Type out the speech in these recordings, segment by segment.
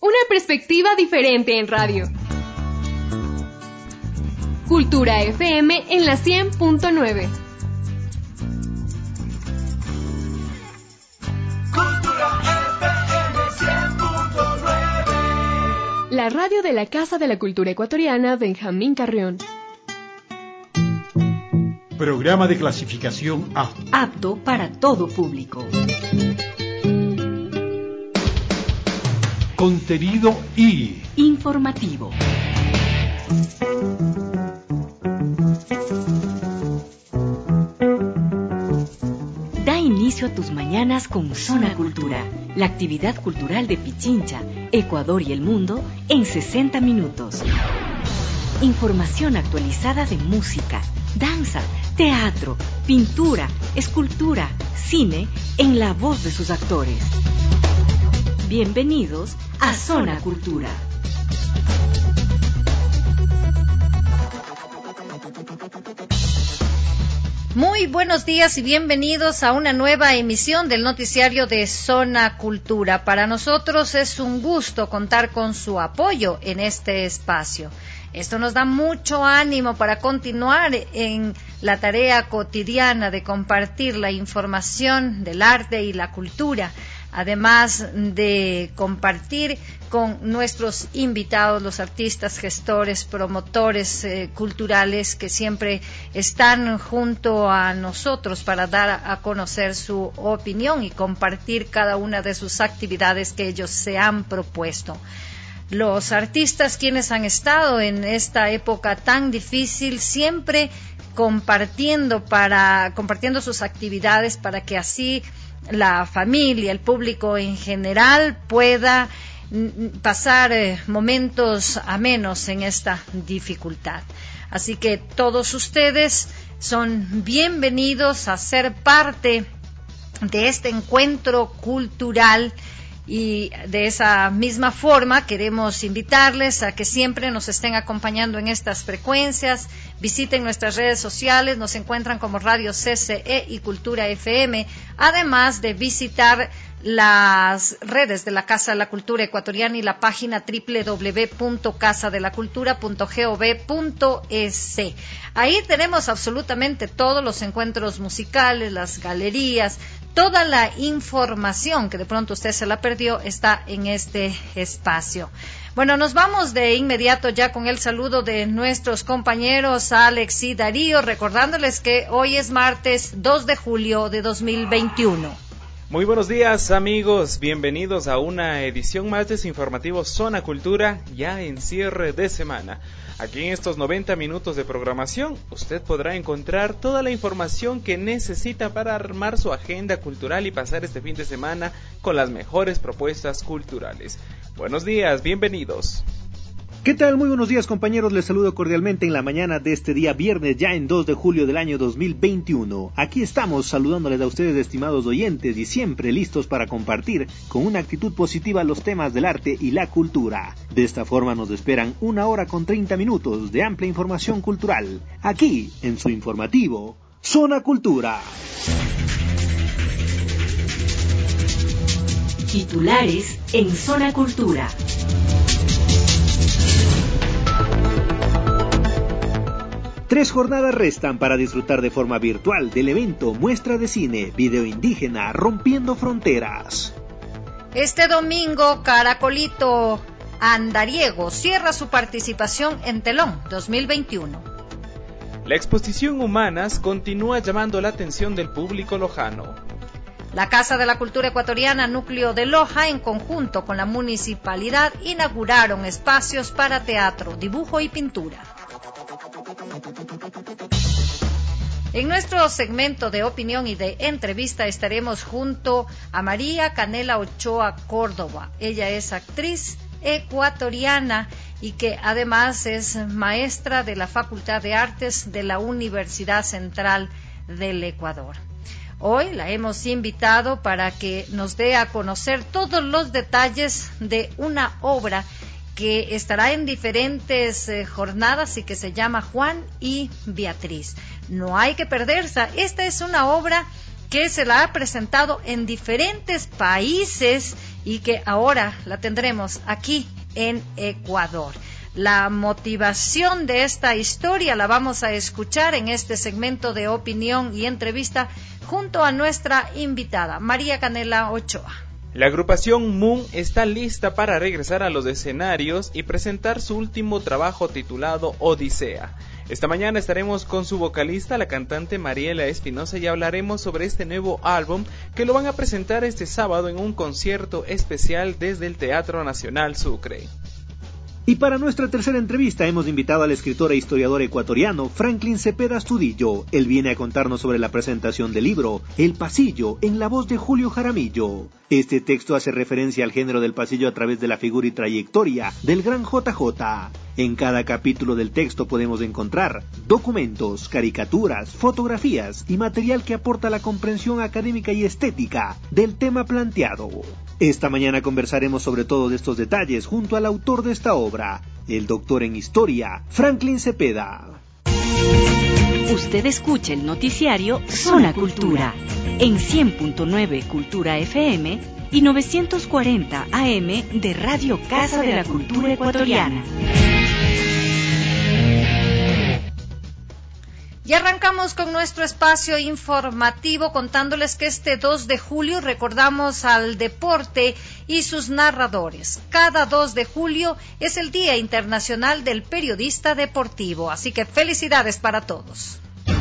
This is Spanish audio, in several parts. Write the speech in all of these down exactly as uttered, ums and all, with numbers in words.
Una perspectiva diferente en radio. Cultura F M en la cien punto nueve. Cultura F M cien punto nueve. La radio de la Casa de la Cultura Ecuatoriana Benjamín Carrión. Programa de clasificación A. Apto para todo público. Contenido I. Informativo. Da inicio a tus mañanas con Zona Cultura, la actividad cultural de Pichincha, Ecuador y el mundo en sesenta minutos. Información actualizada de música, danza, teatro, pintura, escultura, cine, en la voz de sus actores. Bienvenidos a Zona Cultura. Muy buenos días y bienvenidos a una nueva emisión del noticiario de Zona Cultura. Para nosotros es un gusto contar con su apoyo en este espacio. Esto nos da mucho ánimo para continuar en la tarea cotidiana de compartir la información del arte y la cultura, además de compartir con nuestros invitados, los artistas, gestores, promotores eh, culturales que siempre están junto a nosotros para dar a conocer su opinión y compartir cada una de sus actividades que ellos se han propuesto. Los artistas quienes han estado en esta época tan difícil siempre compartiendo para compartiendo sus actividades para que así la familia, el público en general pueda pasar eh, momentos amenos en esta dificultad. Así que todos ustedes son bienvenidos a ser parte de este encuentro cultural. Y de esa misma forma queremos invitarles a que siempre nos estén acompañando en estas frecuencias. Visiten nuestras redes sociales, nos encuentran como Radio C C E y Cultura F M, además de visitar las redes de la Casa de la Cultura Ecuatoriana y la página doble u doble u doble u punto casa de la cultura punto gov punto es. Ahí tenemos absolutamente todos los encuentros musicales, las galerías, toda la información que de pronto usted se la perdió está en este espacio. Bueno, nos vamos de inmediato ya con el saludo de nuestros compañeros Alex y Darío, recordándoles que hoy es martes dos de julio de dos mil veintiuno. Muy buenos días amigos, bienvenidos a una edición más de su informativo Zona Cultura, ya en cierre de semana. Aquí en estos noventa minutos de programación, usted podrá encontrar toda la información que necesita para armar su agenda cultural y pasar este fin de semana con las mejores propuestas culturales. Buenos días, bienvenidos. ¿Qué tal? Muy buenos días compañeros, les saludo cordialmente en la mañana de este día viernes ya en dos de julio del año dos mil veintiuno. Aquí estamos saludándoles a ustedes estimados oyentes y siempre listos para compartir con una actitud positiva los temas del arte y la cultura. De esta forma nos esperan una hora con treinta minutos de amplia información cultural, aquí en su informativo Zona Cultura. Titulares en Zona Cultura. Tres jornadas restan para disfrutar de forma virtual del evento Muestra de Cine, Video Indígena, Rompiendo Fronteras. Este domingo, Caracolito Andariego cierra su participación en Telón dos mil veintiuno. La exposición Humanas continúa llamando la atención del público lojano. La Casa de la Cultura Ecuatoriana Núcleo de Loja, en conjunto con la municipalidad, inauguraron espacios para teatro, dibujo y pintura. En nuestro segmento de opinión y de entrevista estaremos junto a María Canela Ochoa Córdoba. Ella es actriz ecuatoriana y que además es maestra de la Facultad de Artes de la Universidad Central del Ecuador. Hoy la hemos invitado para que nos dé a conocer todos los detalles de una obra que estará en diferentes eh, jornadas y que se llama Juan y Beatriz. No hay que perderse. Esta es una obra que se la ha presentado en diferentes países y que ahora la tendremos aquí en Ecuador. La motivación de esta historia la vamos a escuchar en este segmento de opinión y entrevista junto a nuestra invitada, María Canela Ochoa. La agrupación Moon está lista para regresar a los escenarios y presentar su último trabajo titulado Odisea. Esta mañana estaremos con su vocalista, la cantante Mariela Espinosa, y hablaremos sobre este nuevo álbum que lo van a presentar este sábado en un concierto especial desde el Teatro Nacional Sucre. Y para nuestra tercera entrevista hemos invitado al escritor e historiador ecuatoriano Franklin Cepeda Astudillo. Él viene a contarnos sobre la presentación del libro El Pasillo, en la voz de Julio Jaramillo. Este texto hace referencia al género del pasillo a través de la figura y trayectoria del gran J J. En cada capítulo del texto podemos encontrar documentos, caricaturas, fotografías y material que aporta la comprensión académica y estética del tema planteado. Esta mañana conversaremos sobre todos estos detalles junto al autor de esta obra, el doctor en historia, Franklin Cepeda. Usted escucha el noticiario Zona Cultura en cien punto nueve Cultura F M y novecientos cuarenta A M de Radio Casa de la Cultura Ecuatoriana. Y arrancamos con nuestro espacio informativo contándoles que este dos de julio recordamos al deporte y sus narradores. Cada dos de julio es el Día Internacional del Periodista Deportivo, así que felicidades para todos.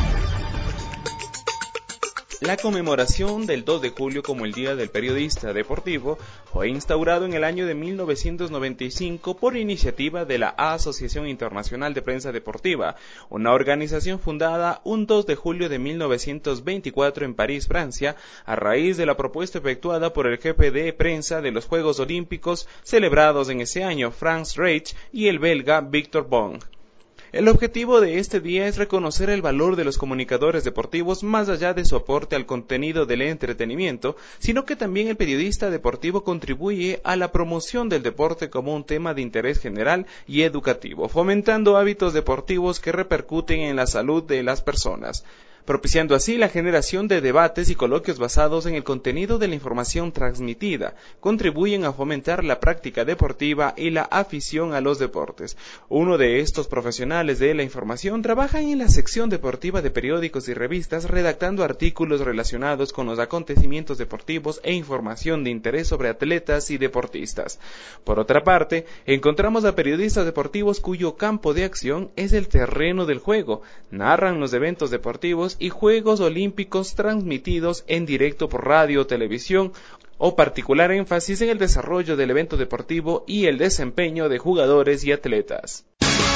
La conmemoración del dos de julio como el Día del Periodista Deportivo fue instaurado en el año de mil novecientos noventa y cinco por iniciativa de la Asociación Internacional de Prensa Deportiva, una organización fundada un dos de julio de mil novecientos veinticuatro en París, Francia, a raíz de la propuesta efectuada por el jefe de prensa de los Juegos Olímpicos celebrados en ese año, Franz Reich, y el belga Victor Bong. El objetivo de este día es reconocer el valor de los comunicadores deportivos más allá de su aporte al contenido del entretenimiento, sino que también el periodista deportivo contribuye a la promoción del deporte como un tema de interés general y educativo, fomentando hábitos deportivos que repercuten en la salud de las personas, propiciando así la generación de debates y coloquios basados en el contenido de la información transmitida, contribuyen a fomentar la práctica deportiva y la afición a los deportes. Uno de estos profesionales de la información trabaja en la sección deportiva de periódicos y revistas, redactando artículos relacionados con los acontecimientos deportivos e información de interés sobre atletas y deportistas. Por otra parte, encontramos a periodistas deportivos cuyo campo de acción es el terreno del juego, narran los eventos deportivos y Juegos Olímpicos transmitidos en directo por radio o televisión, o particular énfasis en el desarrollo del evento deportivo y el desempeño de jugadores y atletas.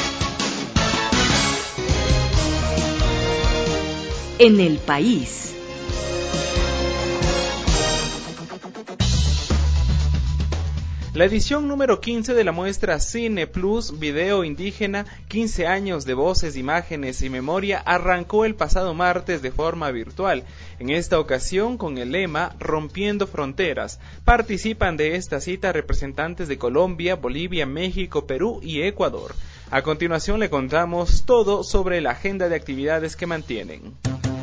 En el país. La edición número quince de la muestra Cine Plus Video Indígena, quince años de voces, imágenes y memoria, arrancó el pasado martes de forma virtual. En esta ocasión con el lema Rompiendo Fronteras. Participan de esta cita representantes de Colombia, Bolivia, México, Perú y Ecuador. A continuación le contamos todo sobre la agenda de actividades que mantienen.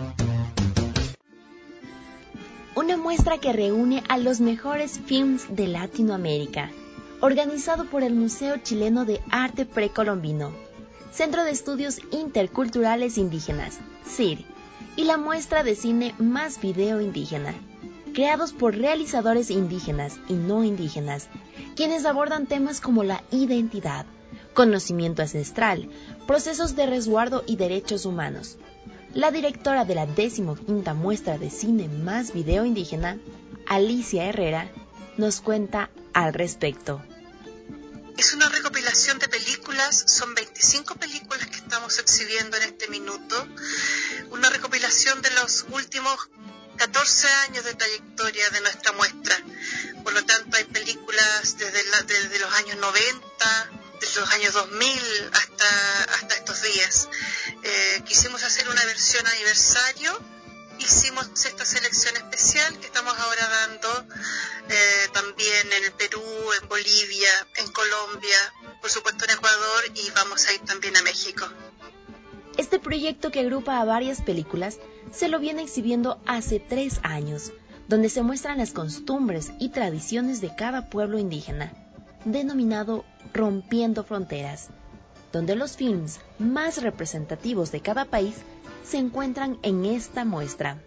Una muestra que reúne a los mejores films de Latinoamérica, organizado por el Museo Chileno de Arte Precolombino, Centro de Estudios Interculturales Indígenas, C I R, y la muestra de cine Más Video Indígena, creados por realizadores indígenas y no indígenas, quienes abordan temas como la identidad, conocimiento ancestral, procesos de resguardo y derechos humanos. La directora de la decimoquinta muestra de cine Más Video Indígena, Alicia Herrera, nos cuenta al respecto. Es una recopilación de películas, son veinticinco películas que estamos exhibiendo en este minuto, una recopilación de los últimos catorce años de trayectoria de nuestra muestra. Por lo tanto, hay películas desde, la, desde los años noventa, desde los años dos mil hasta, hasta estos días. Eh, quisimos hacer una versión aniversario, hicimos esta selección especial que estamos ahora dando eh, también en el Perú, en Bolivia, en Colombia, por supuesto en Ecuador, y vamos a ir también a México. Este proyecto, que agrupa a varias películas, se lo viene exhibiendo hace tres años, donde se muestran las costumbres y tradiciones de cada pueblo indígena, denominado Rompiendo Fronteras, donde los films más representativos de cada país se encuentran en esta muestra.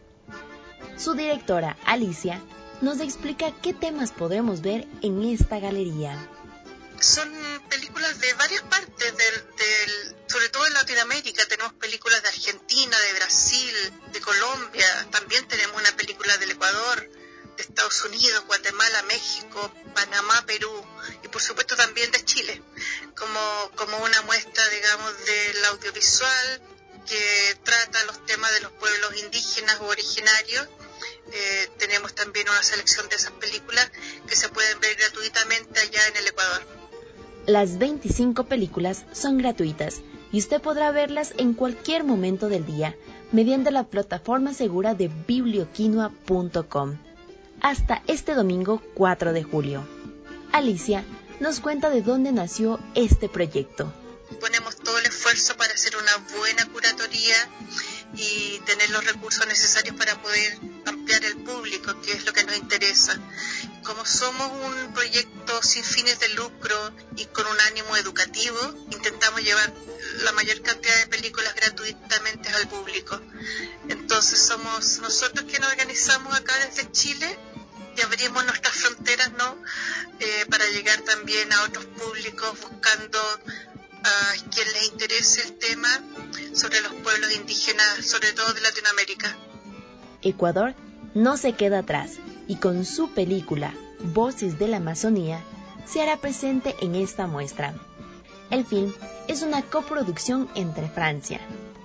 Su directora, Alicia, nos explica qué temas podremos ver en esta galería. Son películas de varias partes, del, del, sobre todo en Latinoamérica. Tenemos películas de Argentina, de Brasil, de Colombia. También tenemos una película del Ecuador, de Estados Unidos, Guatemala, México, Panamá, Perú y por supuesto también de Chile, como, como una muestra, digamos, del audiovisual que trata los temas de los pueblos indígenas o originarios. Eh, tenemos también una selección de esas películas que se pueden ver gratuitamente allá en el Ecuador. Las veinticinco películas son gratuitas y usted podrá verlas en cualquier momento del día mediante la plataforma segura de biblioquinoa punto com. Hasta este domingo cuatro de julio. Alicia nos cuenta de dónde nació este proyecto. Ponemos todo el esfuerzo para hacer una buena curatoría y tener los recursos necesarios para poder ampliar el público, que es lo que nos interesa. Como somos un proyecto sin fines de lucro y con un ánimo educativo, intentamos llevar la mayor cantidad de películas gratuitamente al público. Entonces somos nosotros quienes organizamos acá desde Chile y abrimos nuestras fronteras, ¿no? Eh, para llegar también a otros públicos, buscando a quien les interese el tema sobre los pueblos indígenas, sobre todo de Latinoamérica. Ecuador no se queda atrás y con su película Voces de la Amazonía se hará presente en esta muestra. El film es una coproducción entre Francia,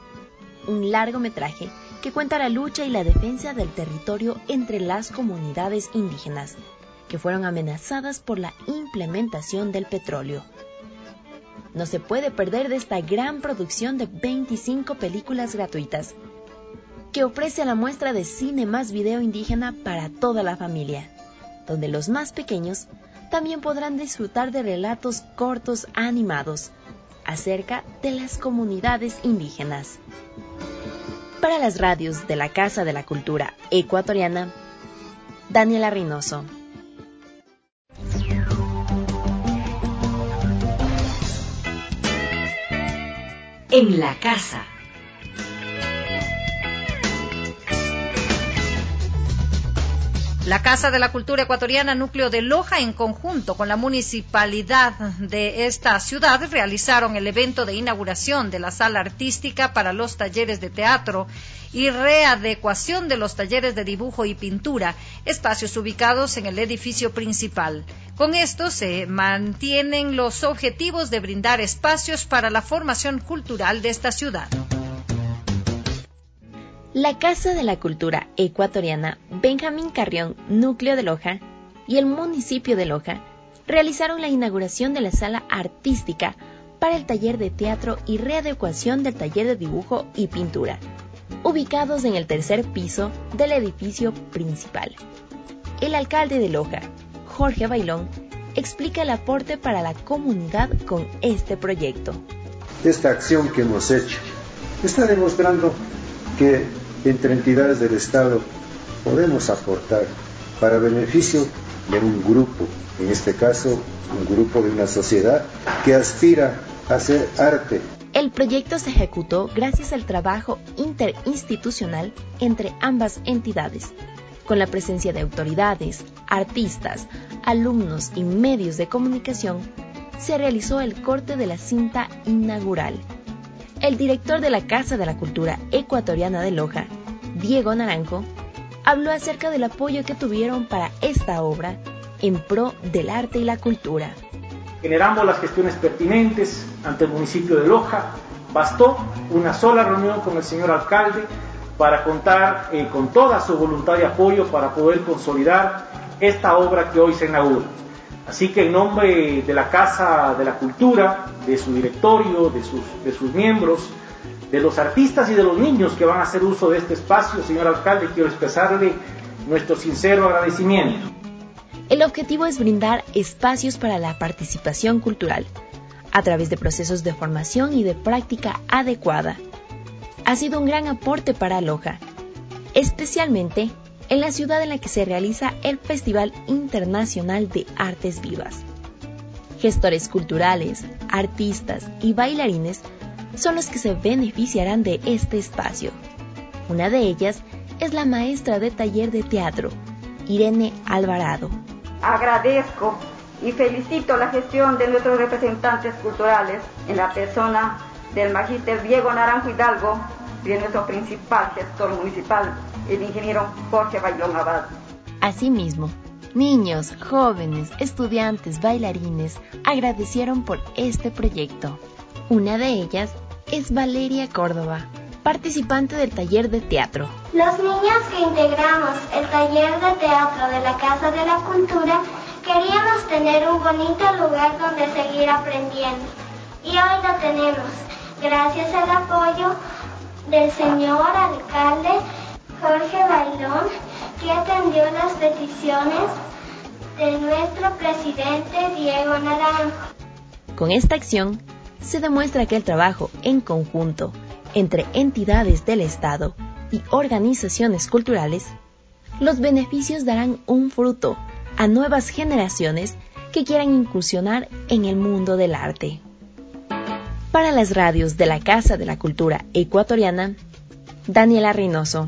un largometraje que cuenta la lucha y la defensa del territorio entre las comunidades indígenas, que fueron amenazadas por la implementación del petróleo. No se puede perder de esta gran producción de veinticinco películas gratuitas, que ofrece la muestra de cine más video indígena para toda la familia, donde los más pequeños también podrán disfrutar de relatos cortos animados acerca de las comunidades indígenas. Para las radios de la Casa de la Cultura Ecuatoriana, Daniela Reynoso. En la casa. La Casa de la Cultura Ecuatoriana Núcleo de Loja, en conjunto con la municipalidad de esta ciudad, realizaron el evento de inauguración de la sala artística para los talleres de teatro y readecuación de los talleres de dibujo y pintura, espacios ubicados en el edificio principal. Con esto se mantienen los objetivos de brindar espacios para la formación cultural de esta ciudad. La Casa de la Cultura Ecuatoriana Benjamín Carrión, Núcleo de Loja, y el municipio de Loja realizaron la inauguración de la sala artística para el taller de teatro y readecuación del taller de dibujo y pintura, ubicados en el tercer piso del edificio principal. El alcalde de Loja, Jorge Bailón, explica el aporte para la comunidad con este proyecto. Esta acción que hemos hecho está demostrando que entre entidades del Estado podemos aportar para beneficio de un grupo, en este caso un grupo de una sociedad que aspira a hacer arte. El proyecto se ejecutó gracias al trabajo interinstitucional entre ambas entidades, con la presencia de autoridades, artistas, alumnos y medios de comunicación. Se realizó el corte de la cinta inaugural. El director de la Casa de la Cultura Ecuatoriana de Loja, Diego Naranjo, habló acerca del apoyo que tuvieron para esta obra en pro del arte y la cultura. Generamos las gestiones pertinentes ante el municipio de Loja. Bastó una sola reunión con el señor alcalde para contar eh, con toda su voluntad de apoyo para poder consolidar esta obra que hoy se inaugura. Así que en nombre de la Casa de la Cultura, de su directorio, de sus, de sus miembros, de los artistas y de los niños que van a hacer uso de este espacio, señor alcalde, quiero expresarle nuestro sincero agradecimiento. El objetivo es brindar espacios para la participación cultural, a través de procesos de formación y de práctica adecuada. Ha sido un gran aporte para Loja, especialmente en la ciudad en la que se realiza el Festival Internacional de Artes Vivas. Gestores culturales, artistas y bailarines son los que se beneficiarán de este espacio. Una de ellas es la maestra de taller de teatro, Irene Alvarado. Agradezco y felicito la gestión de nuestros representantes culturales en la persona del magíster Diego Naranjo Hidalgo y de nuestro principal gestor municipal, el ingeniero Jorge Bailón Abad. Asimismo, niños, jóvenes, estudiantes, bailarines agradecieron por este proyecto. Una de ellas es Valeria Córdoba, participante del taller de teatro. Los niños que integramos el taller de teatro de la Casa de la Cultura queríamos tener un bonito lugar donde seguir aprendiendo. Y hoy lo tenemos, gracias al apoyo del señor alcalde Jorge Bailón, que atendió las peticiones de nuestro presidente Diego Naranjo. Con esta acción, se demuestra que el trabajo en conjunto entre entidades del Estado y organizaciones culturales, los beneficios darán un fruto a nuevas generaciones que quieran incursionar en el mundo del arte. Para las radios de la Casa de la Cultura Ecuatoriana, Daniela Reynoso.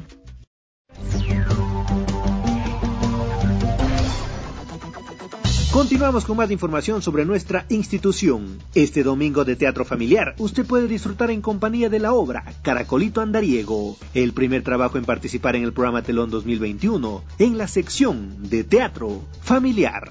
Continuamos con más información sobre nuestra institución. Este domingo de teatro familiar, usted puede disfrutar en compañía de la obra Caracolito Andariego, el primer trabajo en participar en el programa Telón dos mil veintiuno, en la sección de teatro familiar.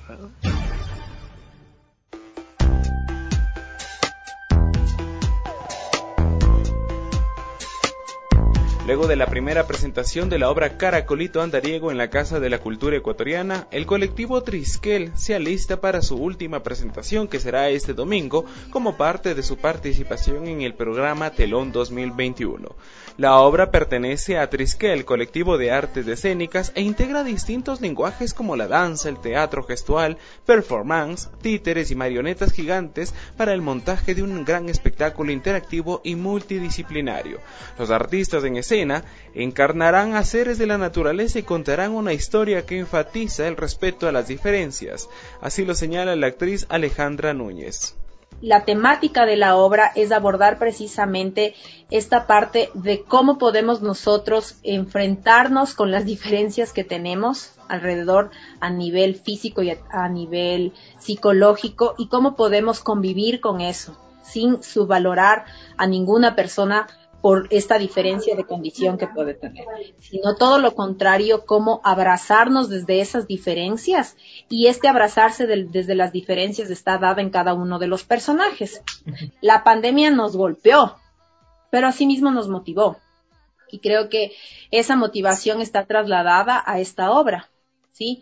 Luego de la primera presentación de la obra Caracolito Andariego en la Casa de la Cultura Ecuatoriana, el colectivo Triskel se alista para su última presentación, que será este domingo, como parte de su participación en el programa Telón dos mil veintiuno. La obra pertenece a Triskel, colectivo de artes escénicas, e integra distintos lenguajes como la danza, el teatro gestual, performance, títeres y marionetas gigantes para el montaje de un gran espectáculo interactivo y multidisciplinario. Los artistas en escena encarnarán a seres de la naturaleza y contarán una historia que enfatiza el respeto a las diferencias. Así lo señala la actriz Alejandra Núñez. La temática de la obra es abordar precisamente esta parte de cómo podemos nosotros enfrentarnos con las diferencias que tenemos alrededor a nivel físico y a, a nivel psicológico, y cómo podemos convivir con eso sin subvalorar a ninguna persona por esta diferencia de condición que puede tener, sino todo lo contrario, cómo abrazarnos desde esas diferencias, y este abrazarse de, desde las diferencias está dado en cada uno de los personajes. La pandemia nos golpeó, pero asimismo nos motivó, y creo que esa motivación está trasladada a esta obra, ¿sí?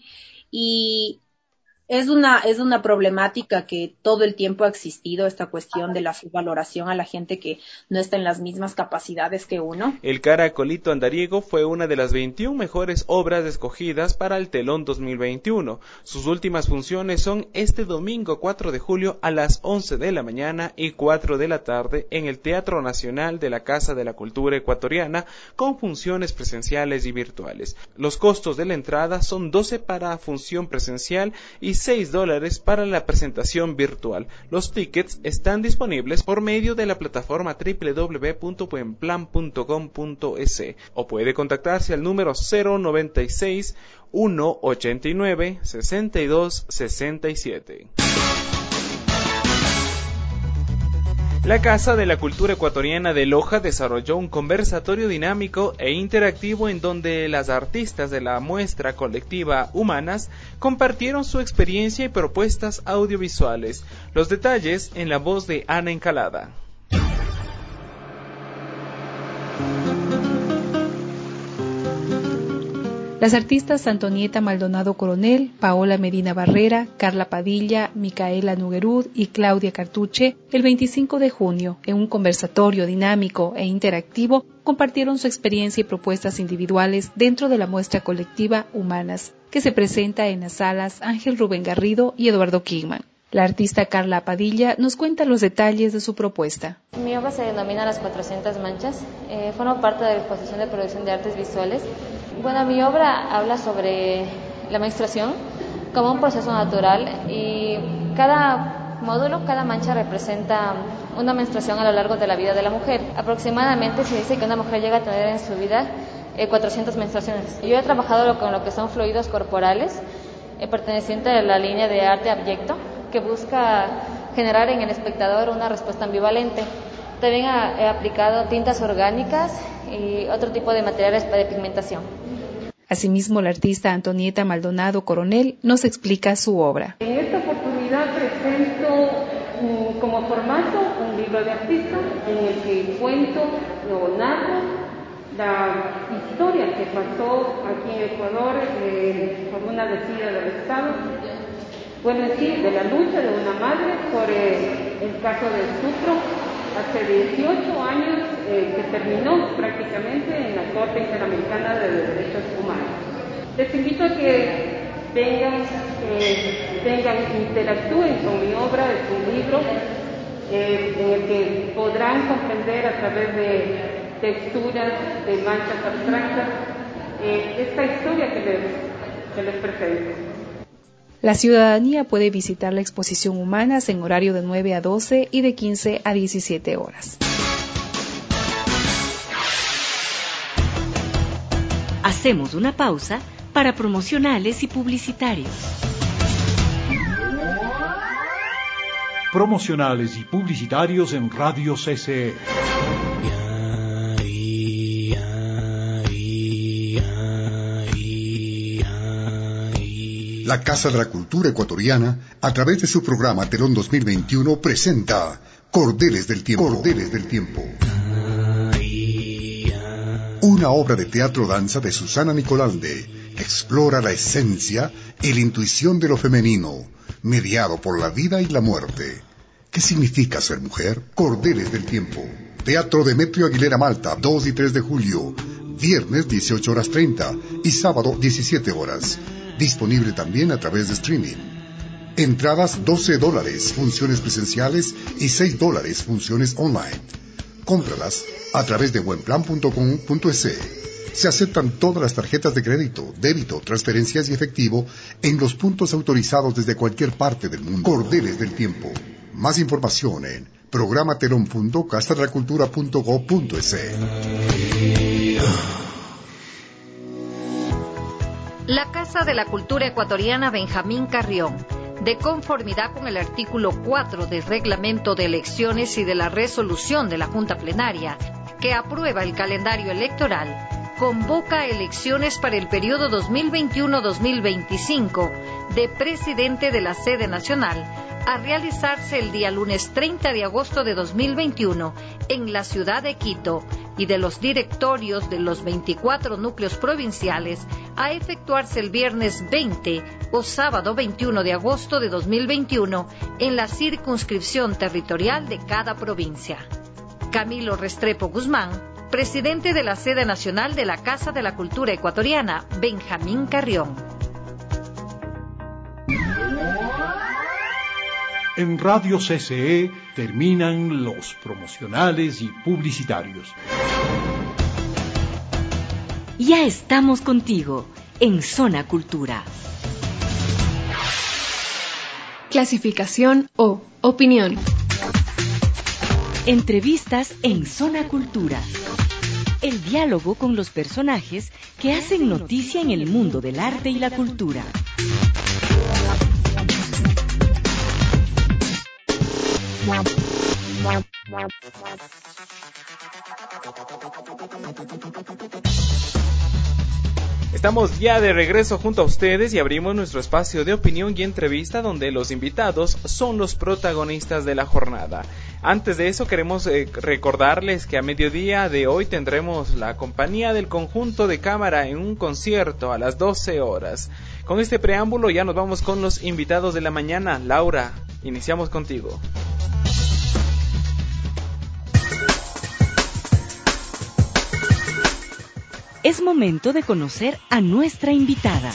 Y Es una, es una problemática que todo el tiempo ha existido, esta cuestión de la subvaloración a la gente que no está en las mismas capacidades que uno. El Caracolito Andariego fue una de las veintiuna mejores obras escogidas para el Telón dos mil veintiuno. Sus últimas funciones son este domingo cuatro de julio a las once de la mañana y cuatro de la tarde en el Teatro Nacional de la Casa de la Cultura Ecuatoriana, con funciones presenciales y virtuales. Los costos de la entrada son doce para función presencial y seis dólares para la presentación virtual. Los tickets están disponibles por medio de la plataforma doble u doble u doble u punto buenplan punto com punto es o puede contactarse al número cero noventa y seis, uno ochenta y nueve, sesenta y dos sesenta y siete. La Casa de la Cultura Ecuatoriana de Loja desarrolló un conversatorio dinámico e interactivo en donde las artistas de la muestra colectiva Humanas compartieron su experiencia y propuestas audiovisuales. Los detalles en la voz de Ana Encalada. Las artistas Antonieta Maldonado Coronel, Paola Medina Barrera, Carla Padilla, Micaela Nuguerud y Claudia Cartuche, el veinticinco de junio, en un conversatorio dinámico e interactivo, compartieron su experiencia y propuestas individuales dentro de la muestra colectiva Humanas, que se presenta en las salas Ángel Rubén Garrido y Eduardo Kingman. La artista Carla Padilla nos cuenta los detalles de su propuesta. Mi obra se denomina Las cuatrocientas manchas. Eh, forma parte de la exposición de producción de artes visuales Bueno, mi obra habla sobre la menstruación como un proceso natural y cada módulo, cada mancha representa una menstruación a lo largo de la vida de la mujer. Aproximadamente se dice que una mujer llega a tener en su vida eh, cuatrocientas menstruaciones. Yo he trabajado con lo que son fluidos corporales, eh, perteneciente a la línea de arte abyecto, que busca generar en el espectador una respuesta ambivalente. También he aplicado tintas orgánicas y otro tipo de materiales de pigmentación. Asimismo, la artista Antonieta Maldonado Coronel nos explica su obra. En esta oportunidad presento um, como formato un libro de artista en el que cuento o narro la historia que pasó aquí en Ecuador eh, por una decisión del Estado, bueno, sí, de la lucha de una madre por eh, el caso del estupro hace dieciocho años eh, que terminó prácticamente en la Corte Interamericana de Derechos Humanos. Les invito a que vengan, eh, vengan, interactúen con mi obra, es un libro eh, en el que podrán comprender a través de texturas, de manchas abstractas, eh, esta historia que les, que les presento. La ciudadanía puede visitar la exposición Humanas en horario de nueve a doce y de quince a diecisiete horas. Hacemos una pausa para promocionales y publicitarios. Promocionales y publicitarios en Radio C C E. La Casa de la Cultura Ecuatoriana, a través de su programa Telón dos mil veintiuno, presenta Cordeles del Tiempo. Cordeles del Tiempo. Una obra de teatro-danza de Susana Nicolalde que explora la esencia y la intuición de lo femenino, mediado por la vida y la muerte. ¿Qué significa ser mujer? Cordeles del Tiempo. Teatro Demetrio Aguilera Malta, dos y tres de julio. Viernes dieciocho horas treinta y sábado diecisiete horas. Disponible también a través de streaming. Entradas doce dólares, funciones presenciales y seis dólares, funciones online. Cómpralas a través de buenplan punto com punto es. Se aceptan todas las tarjetas de crédito, débito, transferencias y efectivo en los puntos autorizados desde cualquier parte del mundo. Cordeles del Tiempo. Más información en programaterón punto casa de la cultura punto gob punto es. La Casa de la Cultura Ecuatoriana Benjamín Carrión, de conformidad con el artículo cuatro del Reglamento de Elecciones y de la resolución de la Junta Plenaria, que aprueba el calendario electoral, convoca elecciones para el periodo dos mil veintiuno a dos mil veinticinco de presidente de la sede nacional, a realizarse el día lunes treinta de agosto de dos mil veintiuno en la ciudad de Quito, y de los directorios de los veinticuatro núcleos provinciales a efectuarse el viernes veinte o sábado veintiuno de agosto de dos mil veintiuno en la circunscripción territorial de cada provincia. Camilo Restrepo Guzmán, presidente de la sede nacional de la Casa de la Cultura Ecuatoriana, Benjamín Carrión. En Radio C C E terminan los promocionales y publicitarios. Ya estamos contigo en Zona Cultura. Clasificación O. Opinión. Entrevistas en Zona Cultura. El diálogo con los personajes que hacen noticia en el mundo del arte y la cultura. Estamos ya de regreso junto a ustedes y abrimos nuestro espacio de opinión y entrevista donde los invitados son los protagonistas de la jornada. Antes de eso queremos eh, recordarles que a mediodía de hoy tendremos la compañía del conjunto de cámara en un concierto a las doce horas. Con este preámbulo ya nos vamos con los invitados de la mañana. Laura, iniciamos contigo. Es momento de conocer a nuestra invitada.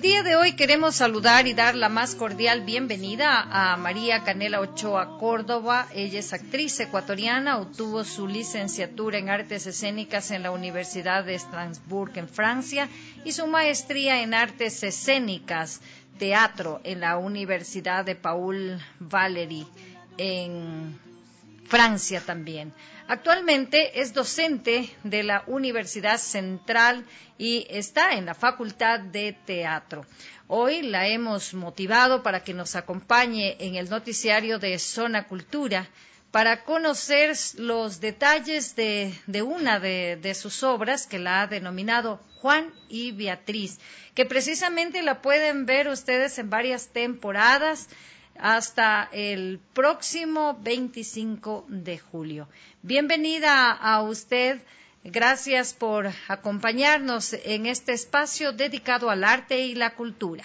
día de hoy queremos saludar y dar la más cordial bienvenida a María Canela Ochoa Córdoba. Ella es actriz ecuatoriana, obtuvo su licenciatura en Artes Escénicas en la Universidad de Strasbourg en Francia y su maestría en Artes Escénicas, Teatro en la Universidad de Paul Valéry en Francia también. Actualmente es docente de la Universidad Central y está en la Facultad de Teatro. Hoy la hemos motivado para que nos acompañe en el noticiario de Zona Cultura para conocer los detalles de, de una de, de sus obras que la ha denominado Juan y Beatriz, que precisamente la pueden ver ustedes en varias temporadas hasta el próximo veinticinco de julio. Bienvenida a usted, gracias por acompañarnos en este espacio dedicado al arte y la cultura.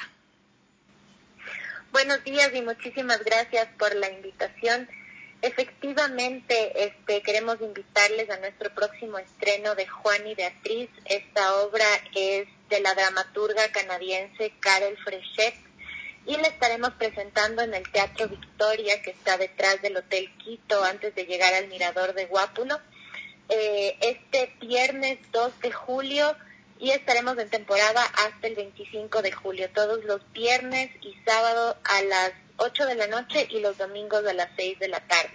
Buenos días y muchísimas gracias por la invitación. Efectivamente, este, queremos invitarles a nuestro próximo estreno de Juan y Beatriz. Esta obra es de la dramaturga canadiense Karel Frechet, y la estaremos presentando en el Teatro Victoria, que está detrás del Hotel Quito, antes de llegar al Mirador de Guápulo, eh, este viernes dos de julio, y estaremos en temporada hasta el veinticinco de julio, todos los viernes y sábado a las ocho de la noche y los domingos a las seis de la tarde.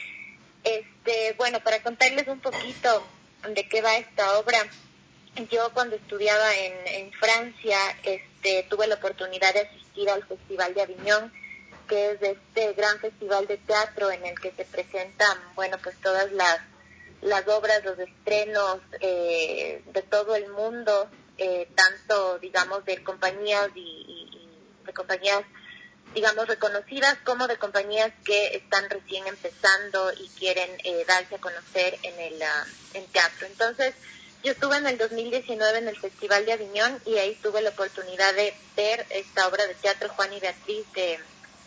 Este, bueno, para contarles un poquito de qué va esta obra, yo cuando estudiaba en, en Francia este, tuve la oportunidad de asistir al Festival de Aviñón, que es este gran festival de teatro en el que se presentan, bueno, pues todas las, las obras, los estrenos eh, de todo el mundo, eh, tanto, digamos, de compañías y, y, y de compañías, digamos, reconocidas, como de compañías que están recién empezando y quieren eh, darse a conocer en el uh, en teatro. Entonces, yo estuve en el dos mil diecinueve en el Festival de Aviñón y ahí tuve la oportunidad de ver esta obra de teatro Juan y Beatriz de,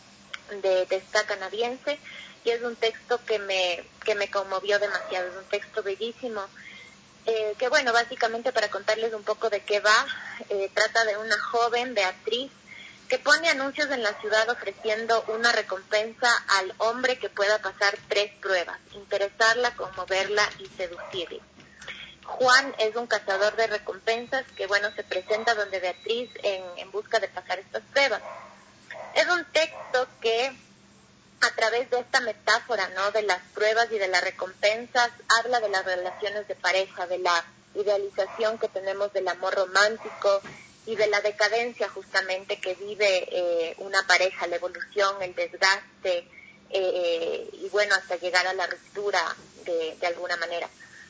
de, de esta canadiense, y es un texto que me que me conmovió demasiado, es un texto bellísimo, eh, que bueno, básicamente para contarles un poco de qué va, eh, trata de una joven, Beatriz, que pone anuncios en la ciudad ofreciendo una recompensa al hombre que pueda pasar tres pruebas: interesarla, conmoverla y seducirla. Juan es un cazador de recompensas que, bueno, se presenta donde Beatriz en, en busca de pasar estas pruebas. Es un texto que, a través de esta metáfora, ¿no?, de las pruebas y de las recompensas, habla de las relaciones de pareja, de la idealización que tenemos del amor romántico y de la decadencia justamente que vive eh, una pareja, la evolución, el desgaste eh, y, bueno, hasta llegar a la ruptura de, de alguna manera.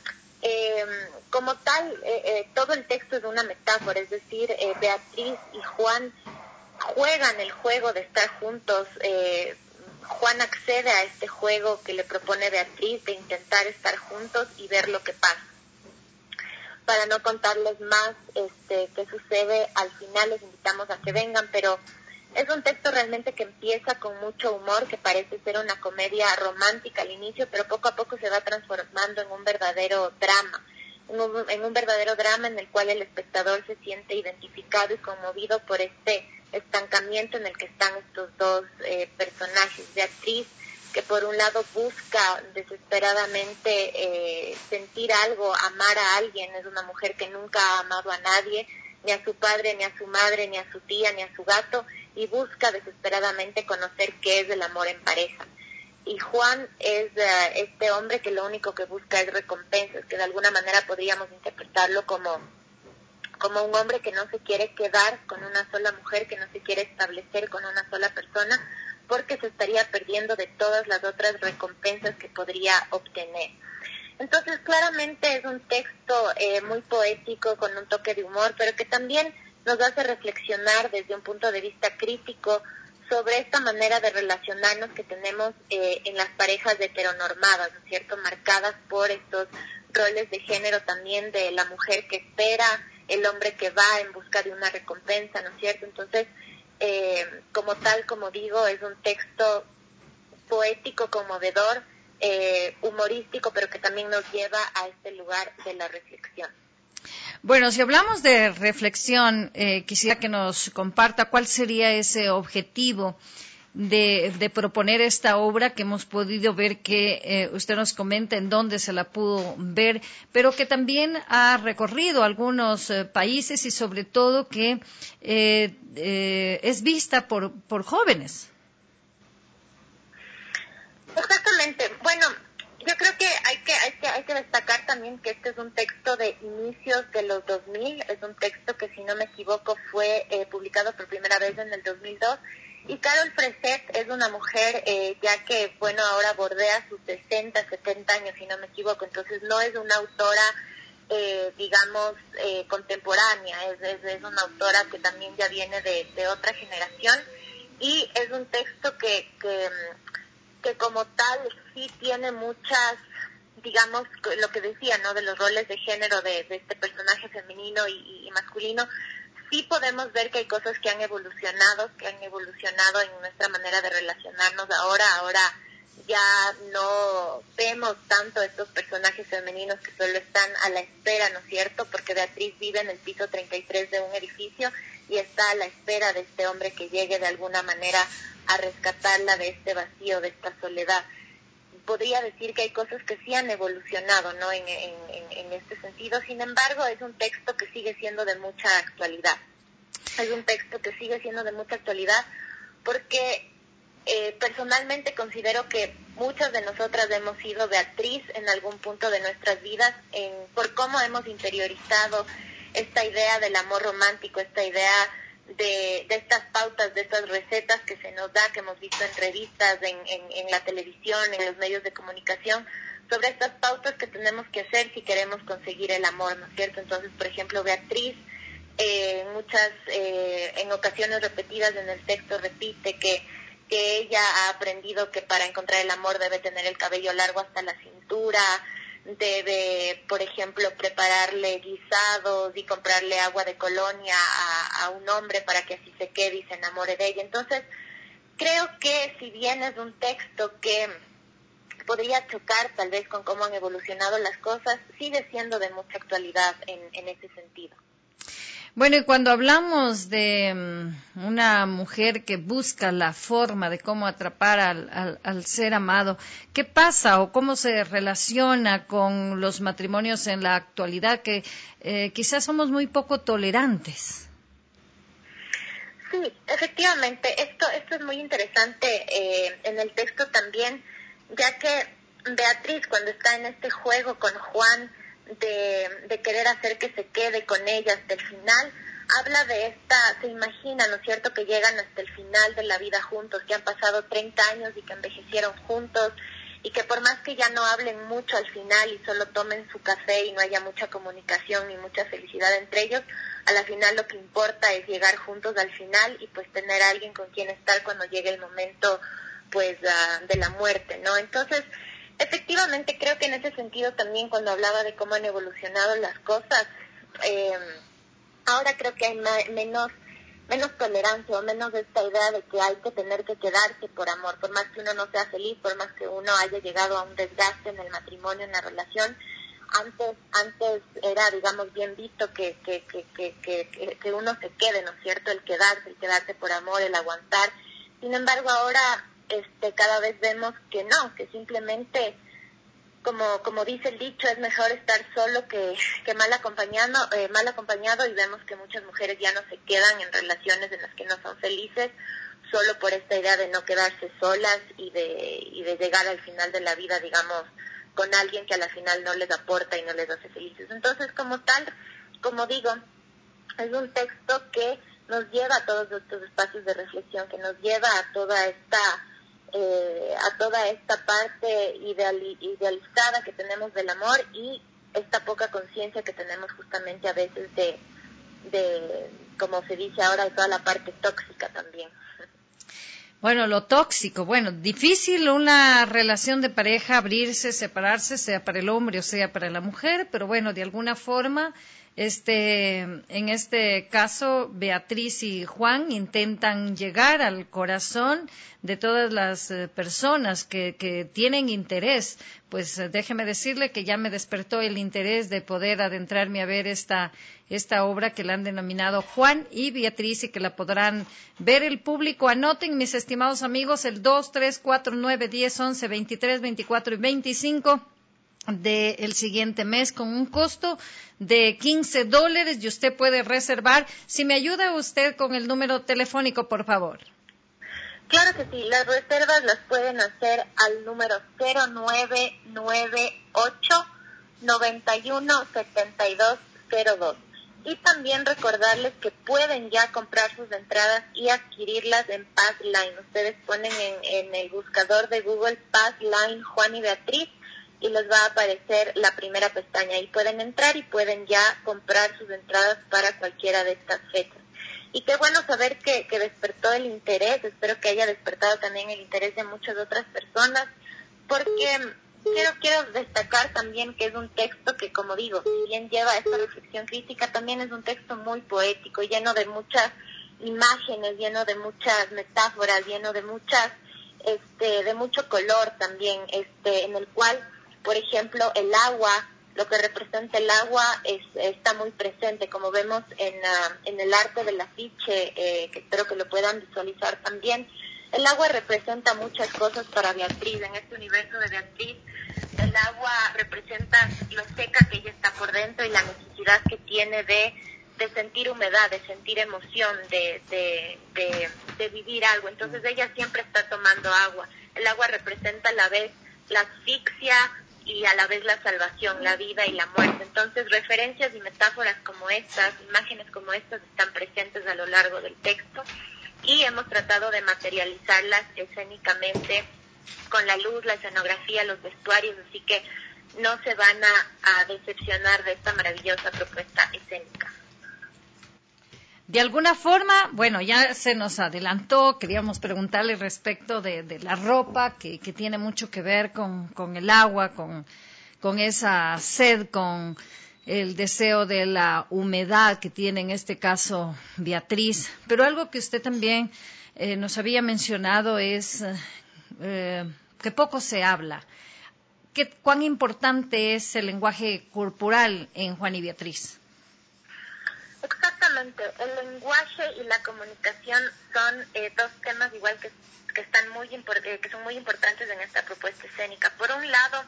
Eh, como tal, eh, eh, todo el texto es una metáfora, es decir, eh, Beatriz y Juan juegan el juego de estar juntos. eh, Juan accede a este juego que le propone Beatriz de intentar estar juntos y ver lo que pasa. Para no contarles más este, qué sucede, al final les invitamos a que vengan, pero es un texto realmente que empieza con mucho humor, que parece ser una comedia romántica al inicio, pero poco a poco se va transformando en un verdadero drama, en un, en un verdadero drama en el cual el espectador se siente identificado y conmovido por este estancamiento en el que están estos dos eh, personajes. Beatriz, que por un lado busca desesperadamente eh, sentir algo, amar a alguien, es una mujer que nunca ha amado a nadie, ni a su padre, ni a su madre, ni a su tía, ni a su gato, y busca desesperadamente conocer qué es el amor en pareja. Y Juan es uh, este hombre que lo único que busca es recompensas, que de alguna manera podríamos interpretarlo como, como un hombre que no se quiere quedar con una sola mujer, que no se quiere establecer con una sola persona, porque se estaría perdiendo de todas las otras recompensas que podría obtener. Entonces, claramente es un texto eh, muy poético, con un toque de humor, pero que también nos hace reflexionar desde un punto de vista crítico sobre esta manera de relacionarnos que tenemos eh, en las parejas heteronormadas, ¿no es cierto?, marcadas por estos roles de género también, de la mujer que espera, el hombre que va en busca de una recompensa, ¿no es cierto? Entonces, eh, como tal, como digo, es un texto poético, conmovedor, eh, humorístico, pero que también nos lleva a este lugar de la reflexión. Bueno, si hablamos de reflexión, eh, quisiera que nos comparta cuál sería ese objetivo de, de proponer esta obra que hemos podido ver que eh, usted nos comenta en dónde se la pudo ver, pero que también ha recorrido algunos eh, países y sobre todo que eh, eh, es vista por, por jóvenes. Exactamente. Bueno, yo creo que hay que hay que hay que destacar también que este es un texto de inicios de los dos mil, es un texto que, si no me equivoco, fue eh, publicado por primera vez en el dos mil dos, y Carol Freset es una mujer eh, ya que, bueno, ahora bordea sus sesenta, setenta años, si no me equivoco, entonces no es una autora eh, digamos eh, contemporánea, es, es, es una autora que también ya viene de, de otra generación, y es un texto que que que como tal sí tiene muchas, digamos, lo que decía, ¿no?, de los roles de género de, de este personaje femenino y, y masculino. Sí podemos ver que hay cosas que han evolucionado, que han evolucionado en nuestra manera de relacionarnos ahora. Ahora ya no vemos tanto estos personajes femeninos que solo están a la espera, ¿no es cierto?, porque Beatriz vive en el piso treinta y tres de un edificio y está a la espera de este hombre que llegue de alguna manera a rescatarla de este vacío, de esta soledad. Podría decir que hay cosas que sí han evolucionado, ¿no?, en, en, en este sentido. Sin embargo, es un texto que sigue siendo de mucha actualidad. Es un texto que sigue siendo de mucha actualidad porque eh, personalmente considero que muchas de nosotras hemos sido Beatriz en algún punto de nuestras vidas, en, por cómo hemos interiorizado esta idea del amor romántico, esta idea de, de estas pautas, de estas recetas que se nos da, que hemos visto en revistas, en, en, en la televisión, en los medios de comunicación, sobre estas pautas que tenemos que hacer si queremos conseguir el amor, ¿no es cierto? Entonces, por ejemplo, Beatriz, eh, muchas, eh, en ocasiones repetidas en el texto, repite que, que ella ha aprendido que para encontrar el amor debe tener el cabello largo hasta la cintura, debe, por ejemplo, prepararle guisados y comprarle agua de colonia a, a un hombre para que así se quede y se enamore de ella. Entonces, creo que si bien es un texto que podría chocar tal vez con cómo han evolucionado las cosas, sigue siendo de mucha actualidad en, en ese sentido. Bueno, y cuando hablamos de um, una mujer que busca la forma de cómo atrapar al, al, al ser amado, ¿qué pasa o cómo se relaciona con los matrimonios en la actualidad que eh, quizás somos muy poco tolerantes? Sí, efectivamente, esto, esto es muy interesante eh, en el texto también, ya que Beatriz, cuando está en este juego con Juan, De, de querer hacer que se quede con ella hasta el final, habla de esta, se imagina, ¿no es cierto?, que llegan hasta el final de la vida juntos, que han pasado treinta años y que envejecieron juntos, y que por más que ya no hablen mucho al final y solo tomen su café y no haya mucha comunicación ni mucha felicidad entre ellos, a la final lo que importa es llegar juntos al final y pues tener a alguien con quien estar cuando llegue el momento pues uh, de la muerte, ¿no? Entonces, efectivamente, creo que en ese sentido también, cuando hablaba de cómo han evolucionado las cosas, eh, ahora creo que hay ma- menos menos tolerancia o menos esta idea de que hay que tener que quedarse por amor, por más que uno no sea feliz, por más que uno haya llegado a un desgaste en el matrimonio, en la relación. Antes antes era, digamos, bien visto que que, que, que, que, que uno se quede, ¿no es cierto?, el quedarse, el quedarse por amor, el aguantar. Sin embargo, ahora este cada vez vemos que no, que simplemente, como como dice el dicho, es mejor estar solo que, que mal acompañado, eh, mal acompañado, y vemos que muchas mujeres ya no se quedan en relaciones en las que no son felices, solo por esta idea de no quedarse solas y de y de llegar al final de la vida, digamos, con alguien que a la final no les aporta y no les hace felices. Entonces, como tal, como digo, es un texto que nos lleva a todos estos espacios de reflexión, que nos lleva a toda esta eh, a toda esta parte ideal, idealizada que tenemos del amor y esta poca conciencia que tenemos justamente a veces de, de, como se dice ahora, de toda la parte tóxica también. Bueno, lo tóxico, bueno, difícil una relación de pareja, abrirse, separarse, sea para el hombre o sea para la mujer, pero bueno, de alguna forma Este, en este caso, Beatriz y Juan intentan llegar al corazón de todas las eh, personas que, que tienen interés. Pues eh, déjeme decirle que ya me despertó el interés de poder adentrarme a ver esta, esta obra que la han denominado Juan y Beatriz y que la podrán ver el público. Anoten, mis estimados amigos, el dos, tres, cuatro, nueve, diez, once, veintitrés, veinticuatro y veinticinco del siguiente mes con un costo de quince dólares y usted puede reservar. Si me ayuda usted con el número telefónico, por favor. Claro que sí, las reservas las pueden hacer al número cero nueve nueve ocho, noventa y uno, setenta y dos cero dos. Y también recordarles que pueden ya comprar sus entradas y adquirirlas en Passline. Ustedes ponen en, en el buscador de Google Passline Juan y Beatriz y les va a aparecer la primera pestaña. Ahí pueden entrar y pueden ya comprar sus entradas para cualquiera de estas fechas. Y qué bueno saber que, que despertó el interés. Espero que haya despertado también el interés de muchas otras personas, porque quiero, quiero destacar también que es un texto que, como digo, si bien lleva esta reflexión crítica, también es un texto muy poético, lleno de muchas imágenes, lleno de muchas metáforas, lleno de muchas, este, de mucho color también, este, en el cual, por ejemplo, el agua, lo que representa el agua es, está muy presente, como vemos en, uh, en el arte del afiche, eh, que espero que lo puedan visualizar también. El agua representa muchas cosas para Beatriz. En este universo de Beatriz, el agua representa lo seca que ella está por dentro y la necesidad que tiene de, de sentir humedad, de sentir emoción, de, de, de, de vivir algo. Entonces ella siempre está tomando agua. El agua representa a la vez la asfixia y a la vez la salvación, la vida y la muerte. Entonces, referencias y metáforas como estas, imágenes como estas están presentes a lo largo del texto y hemos tratado de materializarlas escénicamente con la luz, la escenografía, los vestuarios, así que no se van a, a decepcionar de esta maravillosa propuesta escénica. De alguna forma, bueno, ya se nos adelantó, queríamos preguntarle respecto de, de la ropa, que, que tiene mucho que ver con, con el agua, con, con esa sed, con el deseo de la humedad que tiene en este caso Beatriz. Pero algo que usted también eh, nos había mencionado es eh, que poco se habla. ¿Qué, ¿Cuán importante es el lenguaje corporal en Juan y Beatriz? Exactamente, el lenguaje y la comunicación son eh, dos temas igual que, que están muy impor- eh, que son muy importantes en esta propuesta escénica. Por un lado,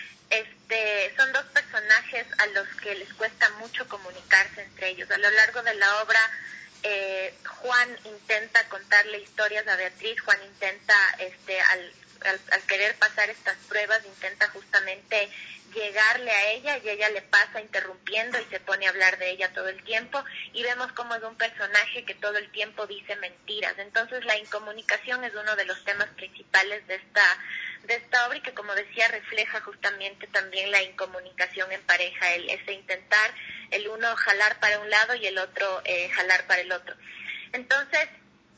este, son dos personajes a los que les cuesta mucho comunicarse entre ellos. A lo largo de la obra, eh, Juan intenta contarle historias a Beatriz. Juan intenta, este, al, al, al querer pasar estas pruebas, intenta justamente llegarle a ella y ella le pasa interrumpiendo y se pone a hablar de ella todo el tiempo y vemos cómo es un personaje que todo el tiempo dice mentiras. Entonces la incomunicación es uno de los temas principales de esta de esta obra y que, como decía, refleja justamente también la incomunicación en pareja, el ese intentar el uno jalar para un lado y el otro eh, jalar para el otro. Entonces